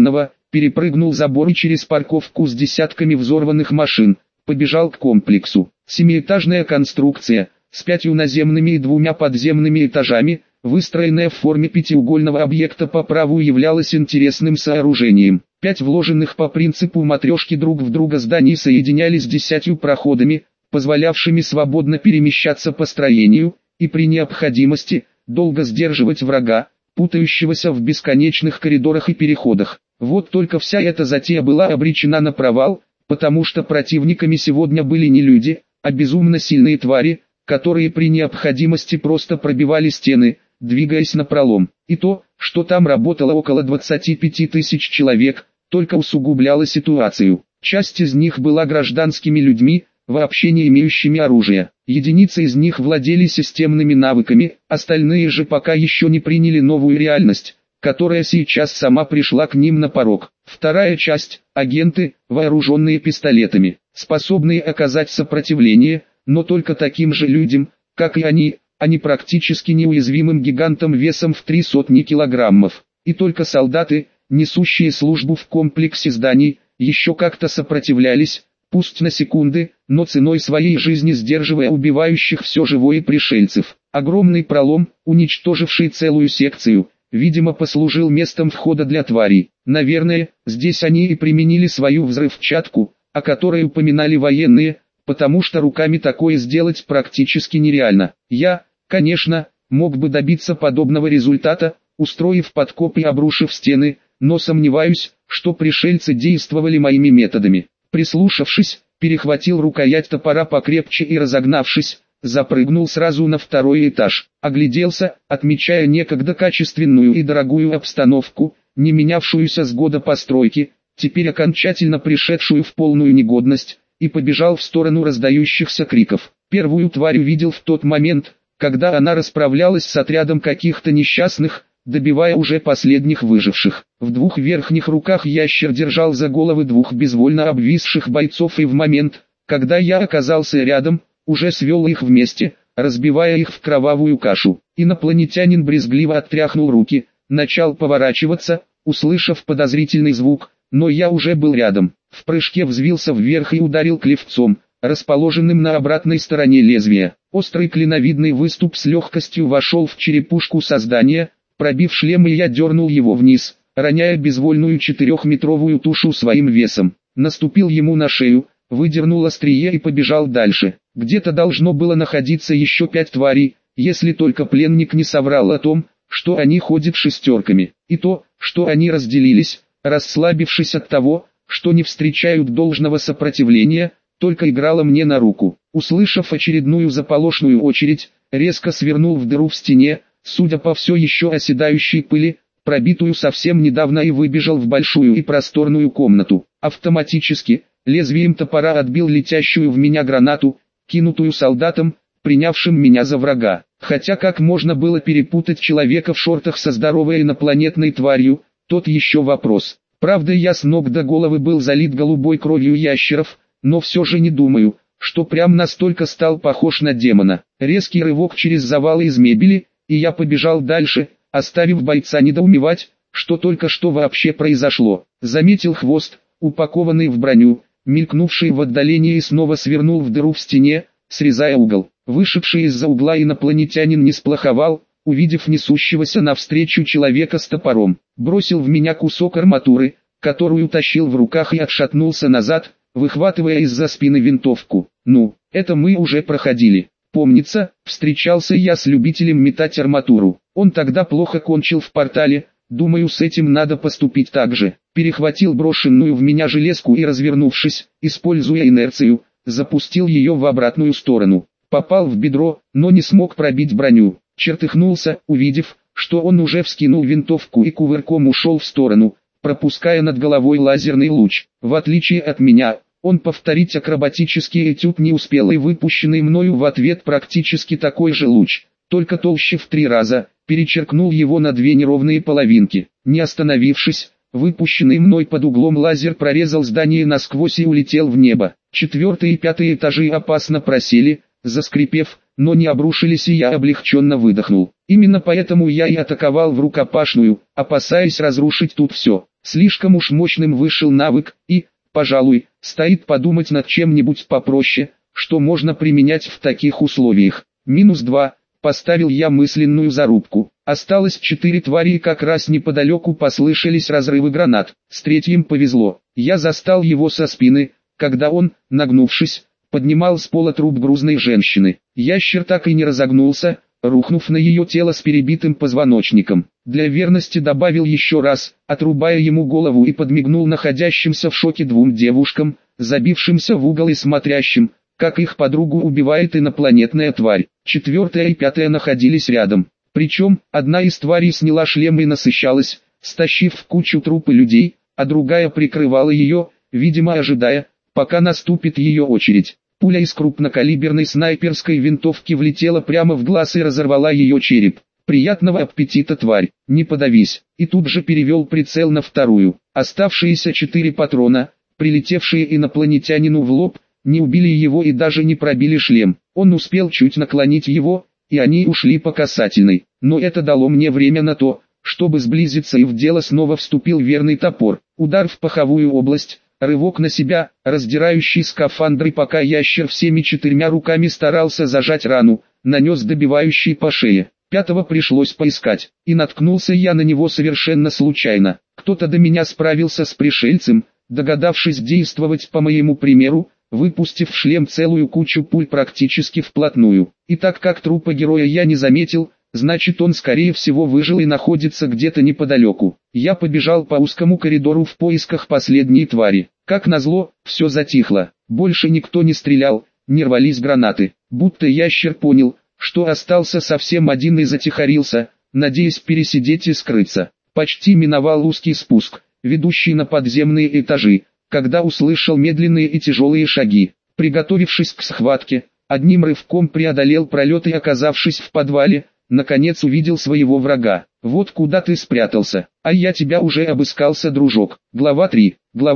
перепрыгнул забор и через парковку с десятками взорванных машин, побежал к комплексу. Семиэтажная конструкция, с 5 наземными и 2 подземными этажами, выстроенная в форме пятиугольного объекта по праву, являлась интересным сооружением. 5 вложенных по принципу матрешки друг в друга зданий соединялись 10 проходами, позволявшими свободно перемещаться по строению, и при необходимости, долго сдерживать врага, путающегося в бесконечных коридорах и переходах. Вот только вся эта затея была обречена на провал, потому что противниками сегодня были не люди, а безумно сильные твари, которые при необходимости просто пробивали стены, двигаясь напролом. И то, что там работало около 25 тысяч человек, только усугубляло ситуацию. Часть из них была гражданскими людьми, вообще не имеющими оружия. Единицы из них владели системными навыками, остальные же пока еще не приняли новую реальность, которая сейчас сама пришла к ним на порог. Вторая часть – агенты, вооруженные пистолетами, способные оказать сопротивление, но только таким же людям, как и они, а не практически неуязвимым гигантам весом в 300 килограммов. И только солдаты, несущие службу в комплексе зданий, еще как-то сопротивлялись, пусть на секунды, но ценой своей жизни сдерживая убивающих все живое пришельцев. Огромный пролом, уничтоживший целую секцию, видимо, послужил местом входа для тварей. Наверное, здесь они и применили свою взрывчатку, о которой упоминали военные, потому что руками такое сделать практически нереально. Я, конечно, мог бы добиться подобного результата, устроив подкоп и обрушив стены, но сомневаюсь, что пришельцы действовали моими методами. Прислушавшись, перехватил рукоять топора покрепче и, разогнавшись, запрыгнул сразу на 2-й этаж. Огляделся, отмечая некогда качественную и дорогую обстановку, не менявшуюся с года постройки, теперь окончательно пришедшую в полную негодность, и побежал в сторону раздающихся криков. Первую тварь увидел в тот момент, когда она расправлялась с отрядом каких-то несчастных, добивая уже последних выживших. В 2 верхних руках ящер держал за головы 2 безвольно обвисших бойцов, и в момент, когда я оказался рядом, уже свел их вместе, разбивая их в кровавую кашу. Инопланетянин брезгливо оттряхнул руки, начал поворачиваться, услышав подозрительный звук, но я уже был рядом. В прыжке взвился вверх и ударил клевцом, расположенным на обратной стороне лезвия. Острый клиновидный выступ с легкостью вошел в черепушку создания, пробив шлем, и я дернул его вниз, роняя безвольную 4-метровую тушу своим весом. Наступил ему на шею, выдернул острие и побежал дальше. Где-то должно было находиться еще 5 тварей, если только пленник не соврал о том, что они ходят шестерками. И то, что они разделились, расслабившись от того, что не встречают должного сопротивления, только играло мне на руку. Услышав очередную заполошную очередь, резко свернул в дыру в стене, судя по все еще оседающей пыли, пробитую совсем недавно, и выбежал в большую и просторную комнату. Автоматически, лезвием топора отбил летящую в меня гранату, кинутую солдатом, принявшим меня за врага. Хотя как можно было перепутать человека в шортах со здоровой инопланетной тварью, тот еще вопрос. Правда, я с ног до головы был залит голубой кровью ящеров, но все же не думаю, что прям настолько стал похож на демона. Резкий рывок через завалы из мебели, и я побежал дальше, оставив бойца недоумевать, что только что вообще произошло. Заметил хвост, упакованный в броню, мелькнувший в отдалении, и снова свернул в дыру в стене, срезая угол. Вышедший из-за угла инопланетянин не сплоховал, увидев несущегося навстречу человека с топором. Бросил в меня кусок арматуры, которую тащил в руках, и отшатнулся назад, выхватывая из-за спины винтовку. Ну, это мы уже проходили. Помнится, встречался я с любителем метать арматуру. Он тогда плохо кончил в портале, думаю, с этим надо поступить так же. Перехватил брошенную в меня железку и, развернувшись, используя инерцию, запустил ее в обратную сторону. Попал в бедро, но не смог пробить броню. Чертыхнулся, увидев, что он уже вскинул винтовку и кувырком ушел в сторону, пропуская над головой лазерный луч. В отличие от меня, он повторить акробатический этюд не успел, и выпущенный мною в ответ практически такой же луч, только толще в 3 раза, перечеркнул его на 2 неровные половинки. Не остановившись, выпущенный мной под углом лазер прорезал здание насквозь и улетел в небо. 4-й и 5-й этажи опасно просели, заскрипев, но не обрушились, и я облегченно выдохнул. Именно поэтому я и атаковал в рукопашную, опасаясь разрушить тут все. Слишком уж мощным вышел навык, и, пожалуй, стоит подумать над чем-нибудь попроще, что можно применять в таких условиях. -2, поставил я мысленную зарубку. Осталось 4 твари и как раз неподалеку послышались разрывы гранат. С третьим повезло. Я застал его со спины, когда он, нагнувшись, поднимал с пола труп грузной женщины. Ящер так и не разогнулся, рухнув на ее тело с перебитым позвоночником. Для верности добавил еще раз, отрубая ему голову, и подмигнул находящимся в шоке 2 девушкам, забившимся в угол и смотрящим, как их подругу убивает инопланетная тварь. 4 и 5 находились рядом. Причем, одна из тварей сняла шлем и насыщалась, стащив в кучу трупы людей, а другая прикрывала ее, видимо ожидая, пока наступит ее очередь. Пуля из крупнокалиберной снайперской винтовки влетела прямо в глаз и разорвала ее череп. «Приятного аппетита, тварь, не подавись!» И тут же перевел прицел на вторую. Оставшиеся 4 патрона, прилетевшие инопланетянину в лоб, не убили его и даже не пробили шлем. Он успел чуть наклонить его, и они ушли по касательной. Но это дало мне время на то, чтобы сблизиться, и в дело снова вступил верный топор. Удар в паховую область, рывок на себя, раздирающий скафандры, пока ящер всеми 4 руками старался зажать рану, нанес добивающий по шее. 5 пришлось поискать, и наткнулся я на него совершенно случайно. Кто-то до меня справился с пришельцем, догадавшись действовать по моему примеру, выпустив в шлем целую кучу пуль практически вплотную. И так как трупа героя я не заметил, значит он скорее всего выжил и находится где-то неподалеку. Я побежал по узкому коридору в поисках последней твари. Как назло, все затихло. Больше никто не стрелял, не рвались гранаты. Будто ящер понял, что остался совсем один и затихарился, надеясь пересидеть и скрыться. Почти миновал узкий спуск, ведущий на подземные этажи, когда услышал медленные и тяжелые шаги. Приготовившись к схватке, одним рывком преодолел пролет и, оказавшись в подвале, наконец увидел своего врага. «Вот куда ты спрятался, а я тебя уже обыскался, дружок». Глава 3.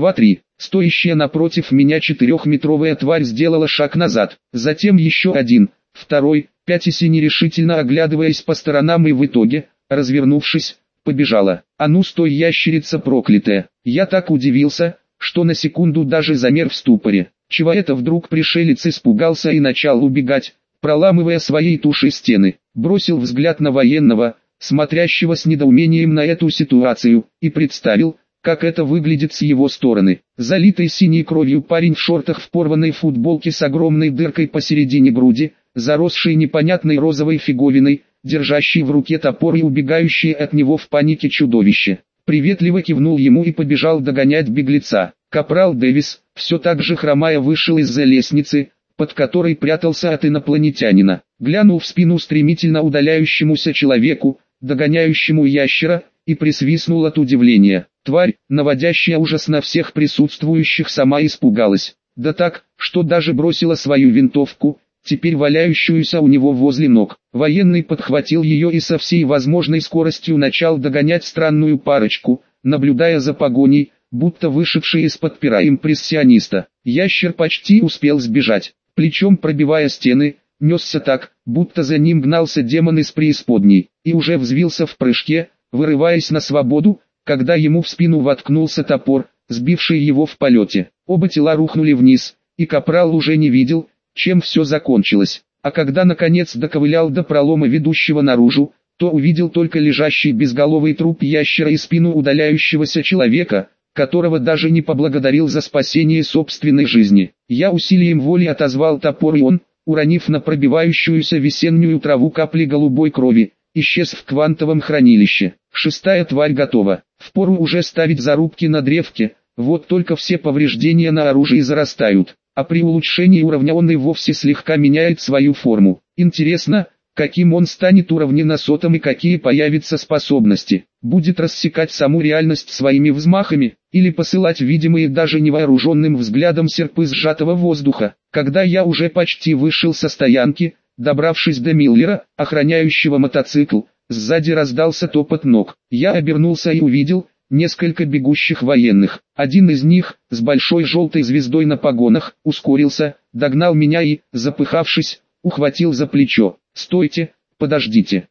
Стоящая напротив меня 4-метровая тварь сделала шаг назад, затем еще один, второй, 5 и нерешительно оглядываясь по сторонам, и в итоге, развернувшись, побежала. «А ну стой, ящерица проклятая!» Я так удивился, что на секунду даже замер в ступоре. Чего это вдруг пришелец испугался и начал убегать, проламывая своей тушей стены. Бросил взгляд на военного, смотрящего с недоумением на эту ситуацию, и представил, как это выглядит с его стороны. Залитый синей кровью парень в шортах, в порванной футболке с огромной дыркой посередине груди, заросший непонятной розовой фиговиной, держащий в руке топор и убегающий от него в панике чудовище. Приветливо кивнул ему и побежал догонять беглеца. Капрал Дэвис, все так же хромая, вышел из-за лестницы, под которой прятался от инопланетянина. Глянул в спину стремительно удаляющемуся человеку, догоняющему ящера, и присвистнул от удивления. Тварь, наводящая ужас на всех присутствующих, сама испугалась. Да так, что даже бросила свою винтовку, теперь валяющуюся у него возле ног. Военный подхватил ее и со всей возможной скоростью начал догонять странную парочку, наблюдая за погоней, будто вышедший из-под пера импрессиониста. Ящер почти успел сбежать, плечом пробивая стены, несся так, будто за ним гнался демон из преисподней, и уже взвился в прыжке, вырываясь на свободу, когда ему в спину воткнулся топор, сбивший его в полете. Оба тела рухнули вниз, и Капрал уже не видел, чем все закончилось. А когда наконец доковылял до пролома, ведущего наружу, то увидел только лежащий безголовый труп ящера и спину удаляющегося человека, которого даже не поблагодарил за спасение собственной жизни. Я усилием воли отозвал топор, и он, уронив на пробивающуюся весеннюю траву капли голубой крови, исчез в квантовом хранилище. 6-я тварь готова. Впору уже ставить зарубки на древке, вот только все повреждения на оружии зарастают, а при улучшении уровня он и вовсе слегка меняет свою форму. Интересно, каким он станет уровне на 100-м и какие появятся способности. Будет рассекать саму реальность своими взмахами, или посылать видимые даже невооруженным взглядом серпы сжатого воздуха. Когда я уже почти вышел со стоянки, добравшись до Миллера, охраняющего мотоцикл, сзади раздался топот ног. Я обернулся и увидел несколько бегущих военных. Один из них, с большой желтой звездой на погонах, ускорился, догнал меня и, запыхавшись, ухватил за плечо. «Стойте, подождите!»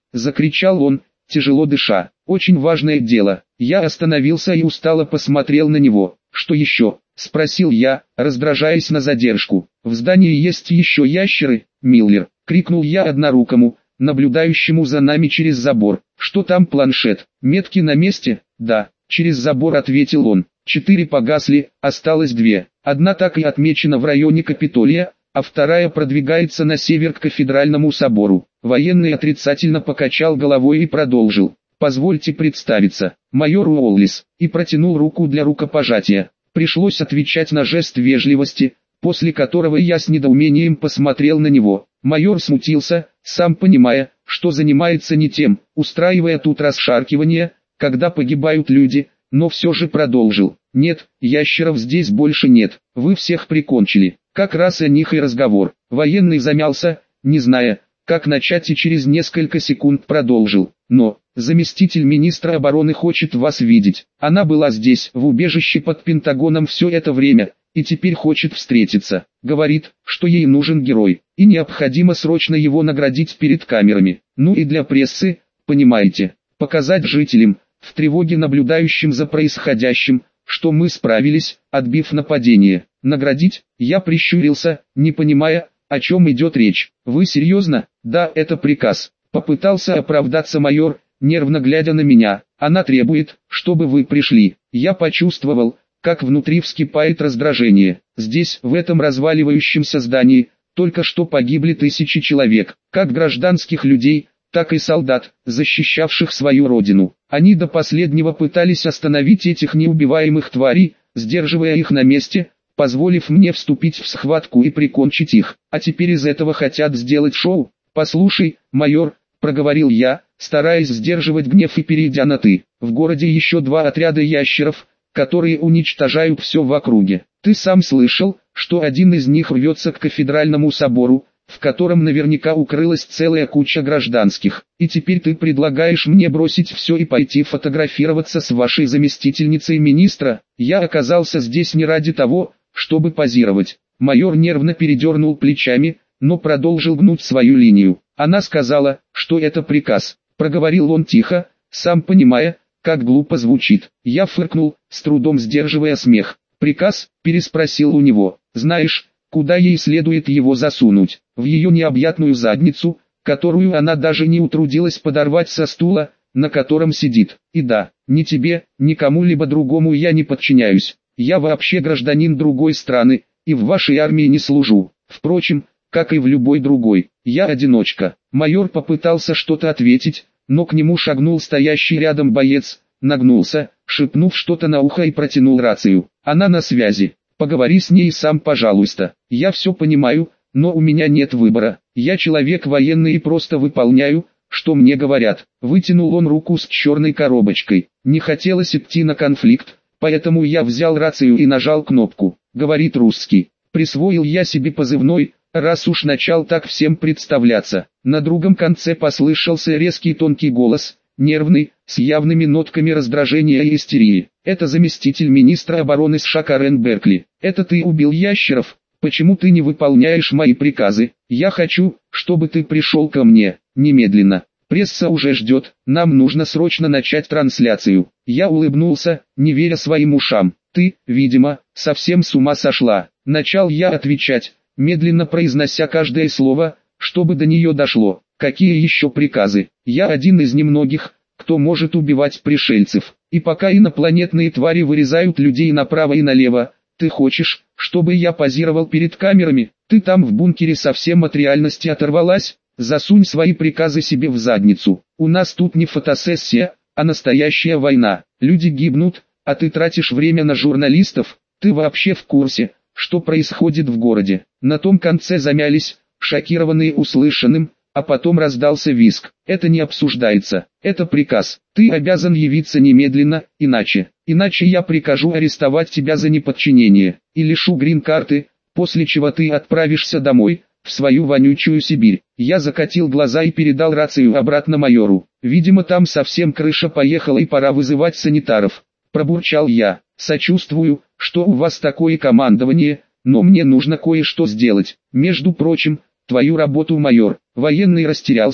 — закричал он, тяжело дыша. «Очень важное дело». Я остановился и устало посмотрел на него. «Что еще?» — спросил я, раздражаясь на задержку. «В здании есть еще ящеры, Миллер», — крикнул я однорукому, наблюдающему за нами через забор. «Что там планшет? Метки на месте?» «Да», — через забор ответил он. 4 погасли, осталось 2. Одна так и отмечена в районе Капитолия, а вторая продвигается на север к Кафедральному собору. Военный отрицательно покачал головой и продолжил. «Позвольте представиться, майор Уоллис», и протянул руку для рукопожатия. Пришлось отвечать на жест вежливости, после которого я с недоумением посмотрел на него. Майор смутился, сам понимая, что занимается не тем, устраивая тут расшаркивание, когда погибают люди, но все же продолжил. «Нет, ящеров здесь больше нет, вы всех прикончили». Как раз о них и разговор. Военный замялся, не зная, как начать, и через несколько секунд продолжил. «Но, заместитель министра обороны хочет вас видеть. Она была здесь, в убежище под Пентагоном все это время, и теперь хочет встретиться. Говорит, что ей нужен герой, и необходимо срочно его наградить перед камерами. Ну и для прессы, понимаете, показать жителям, в тревоге наблюдающим за происходящим, что мы справились, отбив нападение. Наградить?» Я прищурился, не понимая, о чем идет речь. «Вы серьезно?» «Да, это приказ». Попытался оправдаться майор, нервно глядя на меня. «Она требует, чтобы вы пришли». Я почувствовал, как внутри вскипает раздражение. Здесь, в этом разваливающемся здании, только что погибли тысячи человек, как гражданских людей, так и солдат, защищавших свою родину. Они до последнего пытались остановить этих неубиваемых тварей, сдерживая их на месте, позволив мне вступить в схватку и прикончить их. А теперь из этого хотят сделать шоу. «Послушай, майор», — проговорил я, стараясь сдерживать гнев и перейдя на «ты». «В городе еще 2 отряда ящеров, которые уничтожают все в округе. Ты сам слышал, что один из них рвется к Кафедральному собору, в котором наверняка укрылась целая куча гражданских. И теперь ты предлагаешь мне бросить все и пойти фотографироваться с вашей заместительницей министра? Я оказался здесь не ради того, чтобы позировать». Майор нервно передернул плечами, но продолжил гнуть свою линию. «Она сказала, что это приказ», — проговорил он тихо, сам понимая, как глупо звучит. Я фыркнул, с трудом сдерживая смех. «Приказ?» — переспросил у него. «Знаешь, куда ей следует его засунуть? В ее необъятную задницу, которую она даже не утрудилась подорвать со стула, на котором сидит. И да, ни тебе, ни кому-либо другому я не подчиняюсь. Я вообще гражданин другой страны, и в вашей армии не служу. Впрочем, как и в любой другой, я одиночка». Майор попытался что-то ответить, но к нему шагнул стоящий рядом боец, нагнулся, шепнув что-то на ухо и протянул рацию. «Она на связи. Поговори с ней сам, пожалуйста. Я все понимаю, но у меня нет выбора. Я человек военный и просто выполняю, что мне говорят». Вытянул он руку с черной коробочкой. Не хотелось идти на конфликт, поэтому я взял рацию и нажал кнопку. «Говорит русский». Присвоил я себе позывной, раз уж начал так всем представляться. На другом конце послышался резкий тонкий голос, нервный, с явными нотками раздражения и истерии. «Это заместитель министра обороны США Карен Беркли. Это ты убил ящеров? Почему ты не выполняешь мои приказы? Я хочу, чтобы ты пришел ко мне, немедленно. Пресса уже ждет, нам нужно срочно начать трансляцию». Я улыбнулся, не веря своим ушам. «Ты, видимо, совсем с ума сошла». Начал я отвечать, медленно произнося каждое слово, чтобы до нее дошло. «Какие еще приказы? Я один из немногих, кто может убивать пришельцев. И пока инопланетные твари вырезают людей направо и налево, ты хочешь, чтобы я позировал перед камерами? Ты там в бункере совсем от реальности оторвалась? Засунь свои приказы себе в задницу. У нас тут не фотосессия, а настоящая война. Люди гибнут, а ты тратишь время на журналистов. Ты вообще в курсе, что происходит в городе?» На том конце замялись, шокированные услышанным, а потом раздался визг. «Это не обсуждается, это приказ. Ты обязан явиться немедленно, иначе я прикажу арестовать тебя за неподчинение и лишу грин-карты, после чего ты отправишься домой, в свою вонючую Сибирь». Я закатил глаза и передал рацию обратно майору. «Видимо, там совсем крыша поехала и пора вызывать санитаров». Пробурчал я. «Сочувствую, что у вас такое командование, но мне нужно кое-что сделать. Между прочим, твою работу, майор». Военный растерялся,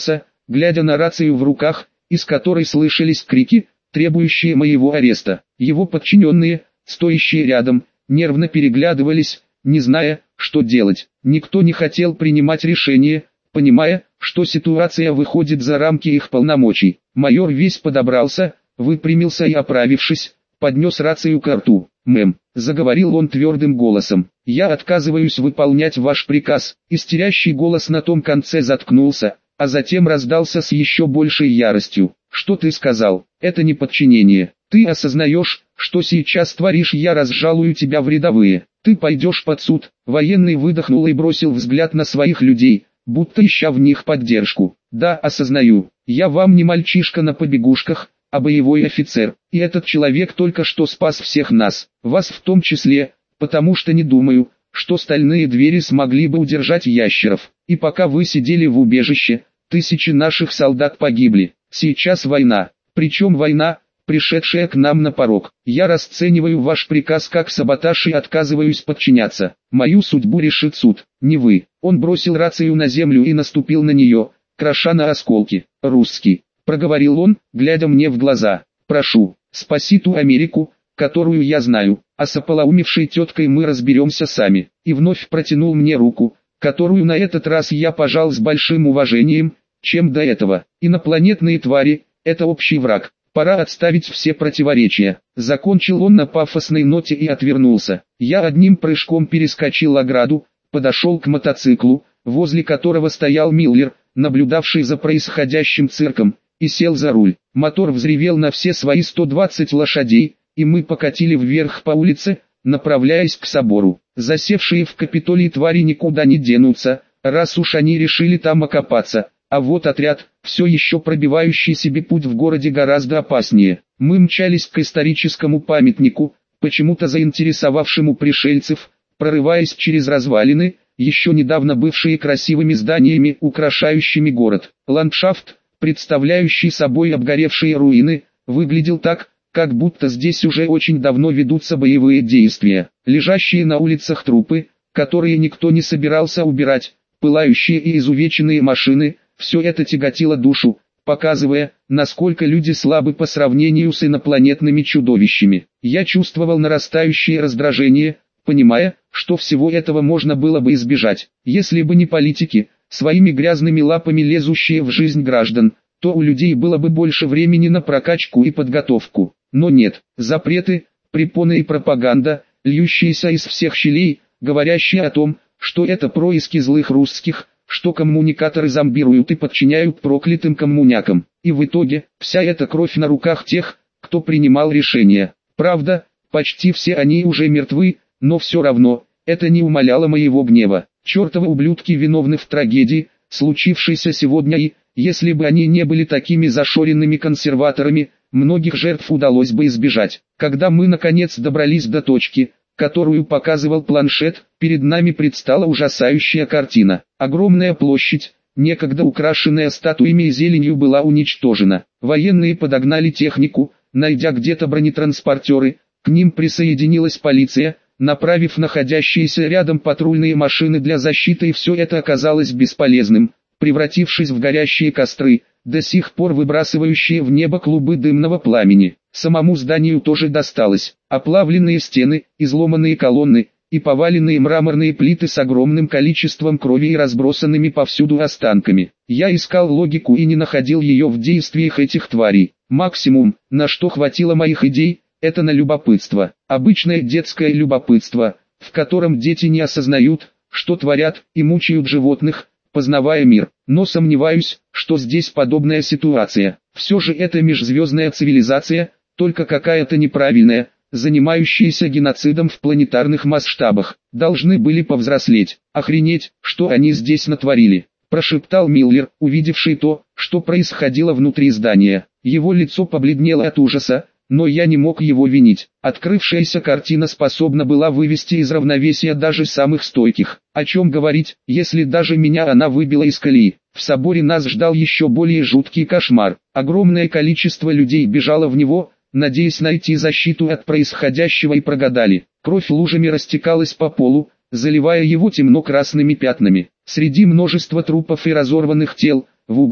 глядя на рацию в руках, из которой слышались крики, требующие моего ареста. Его подчиненные, стоящие рядом, нервно переглядывались, не зная, что делать. Никто не хотел принимать решение, понимая, что ситуация выходит за рамки их полномочий. Майор весь подобрался, выпрямился и, оправившись, поднес рацию к рту. «Мэм», — заговорил он твердым голосом, — «я отказываюсь выполнять ваш приказ». Истерящий голос на том конце заткнулся, а затем раздался с еще большей яростью. «Что ты сказал? Это не подчинение. Ты осознаешь, что сейчас творишь? Я разжалую тебя в рядовые. Ты пойдешь под суд». Военный выдохнул и бросил взгляд на своих людей, будто ища в них поддержку. «Да, осознаю. Я вам не мальчишка на побегушках, а боевой офицер, и этот человек только что спас всех нас, вас в том числе, потому что не думаю, что стальные двери смогли бы удержать ящеров. И пока вы сидели в убежище, тысячи наших солдат погибли. Сейчас война, причем война, пришедшая к нам на порог. Я расцениваю ваш приказ как саботаж и отказываюсь подчиняться. Мою судьбу решит суд, не вы». Он бросил рацию на землю и наступил на нее, кроша на осколки. «Русский», — проговорил он, глядя мне в глаза, — «прошу, спаси ту Америку, которую я знаю, а с ополоумевшей теткой мы разберемся сами». И вновь протянул мне руку, которую на этот раз я пожал с большим уважением, чем до этого. «Инопланетные твари — это общий враг. Пора отставить все противоречия». Закончил он на пафосной ноте и отвернулся. Я одним прыжком перескочил ограду, подошел к мотоциклу, возле которого стоял Миллер, наблюдавший за происходящим цирком, и сел за руль. Мотор взревел на все свои 120 лошадей, и мы покатили вверх по улице, направляясь к собору. Засевшие в Капитолии твари никуда не денутся, раз уж они решили там окопаться, а вот отряд, все еще пробивающий себе путь в городе, гораздо опаснее. Мы мчались к историческому памятнику, почему-то заинтересовавшему пришельцев, прорываясь через развалины, еще недавно бывшие красивыми зданиями, украшающими город. Ландшафт, представляющий собой обгоревшие руины, выглядел так, как будто здесь уже очень давно ведутся боевые действия. Лежащие на улицах трупы, которые никто не собирался убирать, пылающие и изувеченные машины, все это тяготило душу, показывая, насколько люди слабы по сравнению с инопланетными чудовищами. Я чувствовал нарастающее раздражение, понимая, что всего этого можно было бы избежать, если бы не политики, своими грязными лапами лезущие в жизнь граждан, то у людей было бы больше времени на прокачку и подготовку. Но нет, запреты, препоны и пропаганда, льющиеся из всех щелей, говорящие о том, что это происки злых русских, что коммуникаторы зомбируют и подчиняют проклятым коммунякам. И в итоге, вся эта кровь на руках тех, кто принимал решения. Правда, почти все они уже мертвы, но все равно, это не умаляло моего гнева. Чертовы ублюдки виновны в трагедии, случившейся сегодня, и, если бы они не были такими зашоренными консерваторами, многих жертв удалось бы избежать. Когда мы наконец добрались до точки, которую показывал планшет, перед нами предстала ужасающая картина. Огромная площадь, некогда украшенная статуями и зеленью, была уничтожена. Военные подогнали технику, найдя где-то бронетранспортеры, к ним присоединилась полиция, направив находящиеся рядом патрульные машины для защиты, и все это оказалось бесполезным, превратившись в горящие костры, до сих пор выбрасывающие в небо клубы дымного пламени. Самому зданию тоже досталось. Оплавленные стены, изломанные колонны и поваленные мраморные плиты с огромным количеством крови и разбросанными повсюду останками. Я искал логику и не находил ее в действиях этих тварей. Максимум, на что хватило моих идей, это на любопытство. Обычное детское любопытство, в котором дети не осознают, что творят, и мучают животных, познавая мир. Но сомневаюсь, что здесь подобная ситуация. Все же это межзвездная цивилизация, только какая-то неправильная, занимающаяся геноцидом в планетарных масштабах. Должны были повзрослеть. Охренеть, что они здесь натворили, прошептал Миллер, увидевший то, что происходило внутри здания. Его лицо побледнело от ужаса, но я не мог его винить. Открывшаяся картина способна была вывести из равновесия даже самых стойких. О чем говорить, если даже меня она выбила из колеи. В соборе нас ждал еще более жуткий кошмар. Огромное количество людей бежало в него, надеясь найти защиту от происходящего, и прогадали. Кровь лужами растекалась по полу, заливая его темно-красными пятнами. Среди множества трупов и разорванных тел, в углу,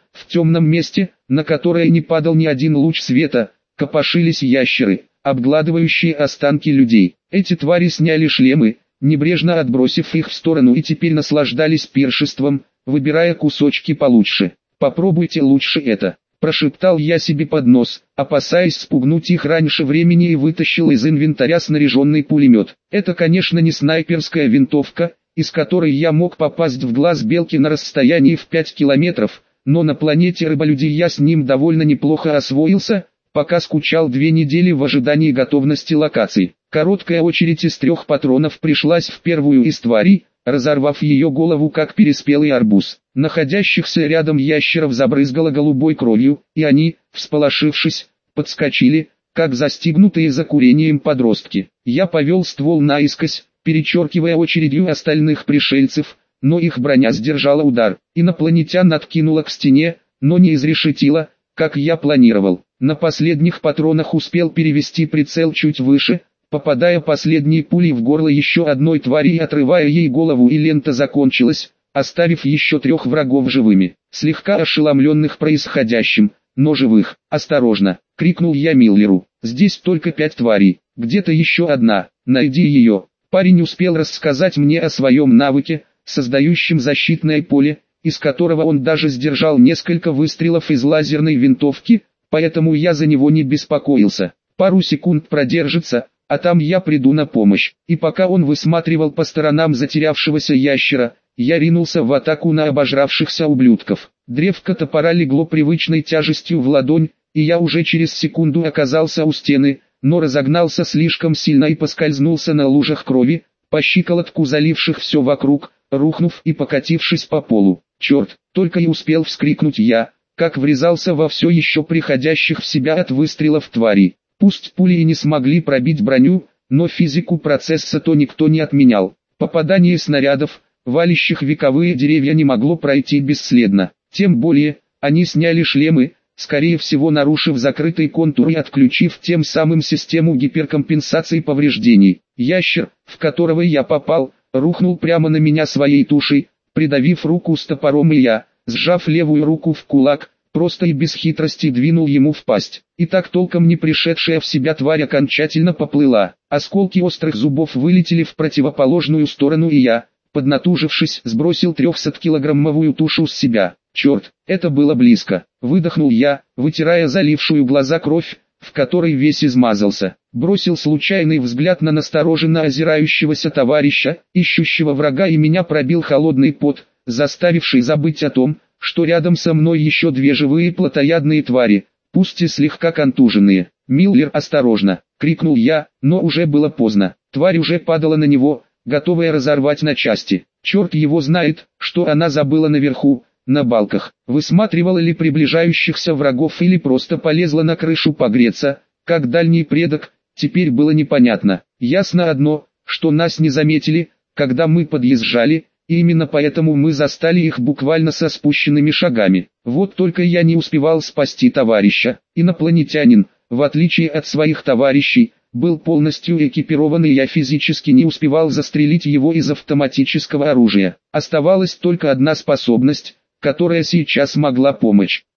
В темном месте, на которое не падал ни один луч света, копошились ящеры, обгладывающие останки людей. Эти твари сняли шлемы, небрежно отбросив их в сторону, и теперь наслаждались пиршеством, выбирая кусочки получше. «Попробуйте лучше это», – прошептал я себе под нос, опасаясь спугнуть их раньше времени, и вытащил из инвентаря снаряженный пулемет. Это, конечно, не снайперская винтовка, из которой я мог попасть в глаз белки на расстоянии в 5 километров, но на планете рыболюди я с ним довольно неплохо освоился, пока скучал 2 недели в ожидании готовности локации. Короткая очередь из 3 патронов пришлась в первую из тварей, разорвав ее голову как переспелый арбуз. Находящихся рядом ящеров забрызгало голубой кровью, и они, всполошившись, подскочили, как застигнутые за курением подростки. Я повел ствол наискось, перечеркивая очередью остальных пришельцев, но их броня сдержала удар. Инопланетян откинуло к стене, но не изрешетило, как я планировал. На последних патронах успел перевести прицел чуть выше, попадая последней пулей в горло еще одной твари и отрывая ей голову, и лента закончилась, оставив еще 3 врагов живыми, слегка ошеломленных происходящим, но живых. «Осторожно!» — крикнул я Миллеру. «Здесь только 5 тварей, где-то еще одна, найди ее». Парень успел рассказать мне о своем навыке, создающем защитное поле, из которого он даже сдержал несколько выстрелов из лазерной винтовки, поэтому я за него не беспокоился. Пару секунд продержится, а там я приду на помощь. И пока он высматривал по сторонам затерявшегося ящера, я ринулся в атаку на обожравшихся ублюдков. Древко топора легло привычной тяжестью в ладонь, и я уже через секунду оказался у стены, но разогнался слишком сильно и поскользнулся на лужах крови, по щиколотку заливших все вокруг, рухнув и покатившись по полу. «Черт!» — только и успел вскрикнуть я, как врезался во все еще приходящих в себя от выстрелов тварей. Пусть пули и не смогли пробить броню, но физику процесса то никто не отменял. Попадание снарядов, валящих вековые деревья, не могло пройти бесследно. Тем более, они сняли шлемы, скорее всего нарушив закрытый контур и отключив тем самым систему гиперкомпенсации повреждений. Ящер, в которого я попал, рухнул прямо на меня своей тушей, придавив руку с топором, и я, сжав левую руку в кулак, просто и без хитрости двинул ему в пасть. И так толком не пришедшая в себя тварь окончательно поплыла. Осколки острых зубов вылетели в противоположную сторону, и я, поднатужившись, сбросил 300-килограммовую тушу с себя. «Черт, это было близко!» — выдохнул я, вытирая залившую глаза кровь, в которой весь измазался. Бросил случайный взгляд на настороженно озирающегося товарища, ищущего врага, и меня пробил холодный пот, заставивший забыть о том, что рядом со мной еще 2 живые плотоядные твари, пусть и слегка контуженные. «Миллер, осторожно!» — крикнул я, но уже было поздно. Тварь уже падала на него, готовая разорвать на части. Черт его знает, что она забыла наверху, на балках. Высматривала ли приближающихся врагов или просто полезла на крышу погреться, как дальний предок, теперь было непонятно. Ясно одно, что нас не заметили, когда мы подъезжали, и именно поэтому мы застали их буквально со спущенными шагами. Вот только я не успевал спасти товарища. Инопланетянин, в отличие от своих товарищей, был полностью экипирован, и я физически не успевал застрелить его из автоматического оружия. Оставалась только одна способность, которая сейчас могла помочь.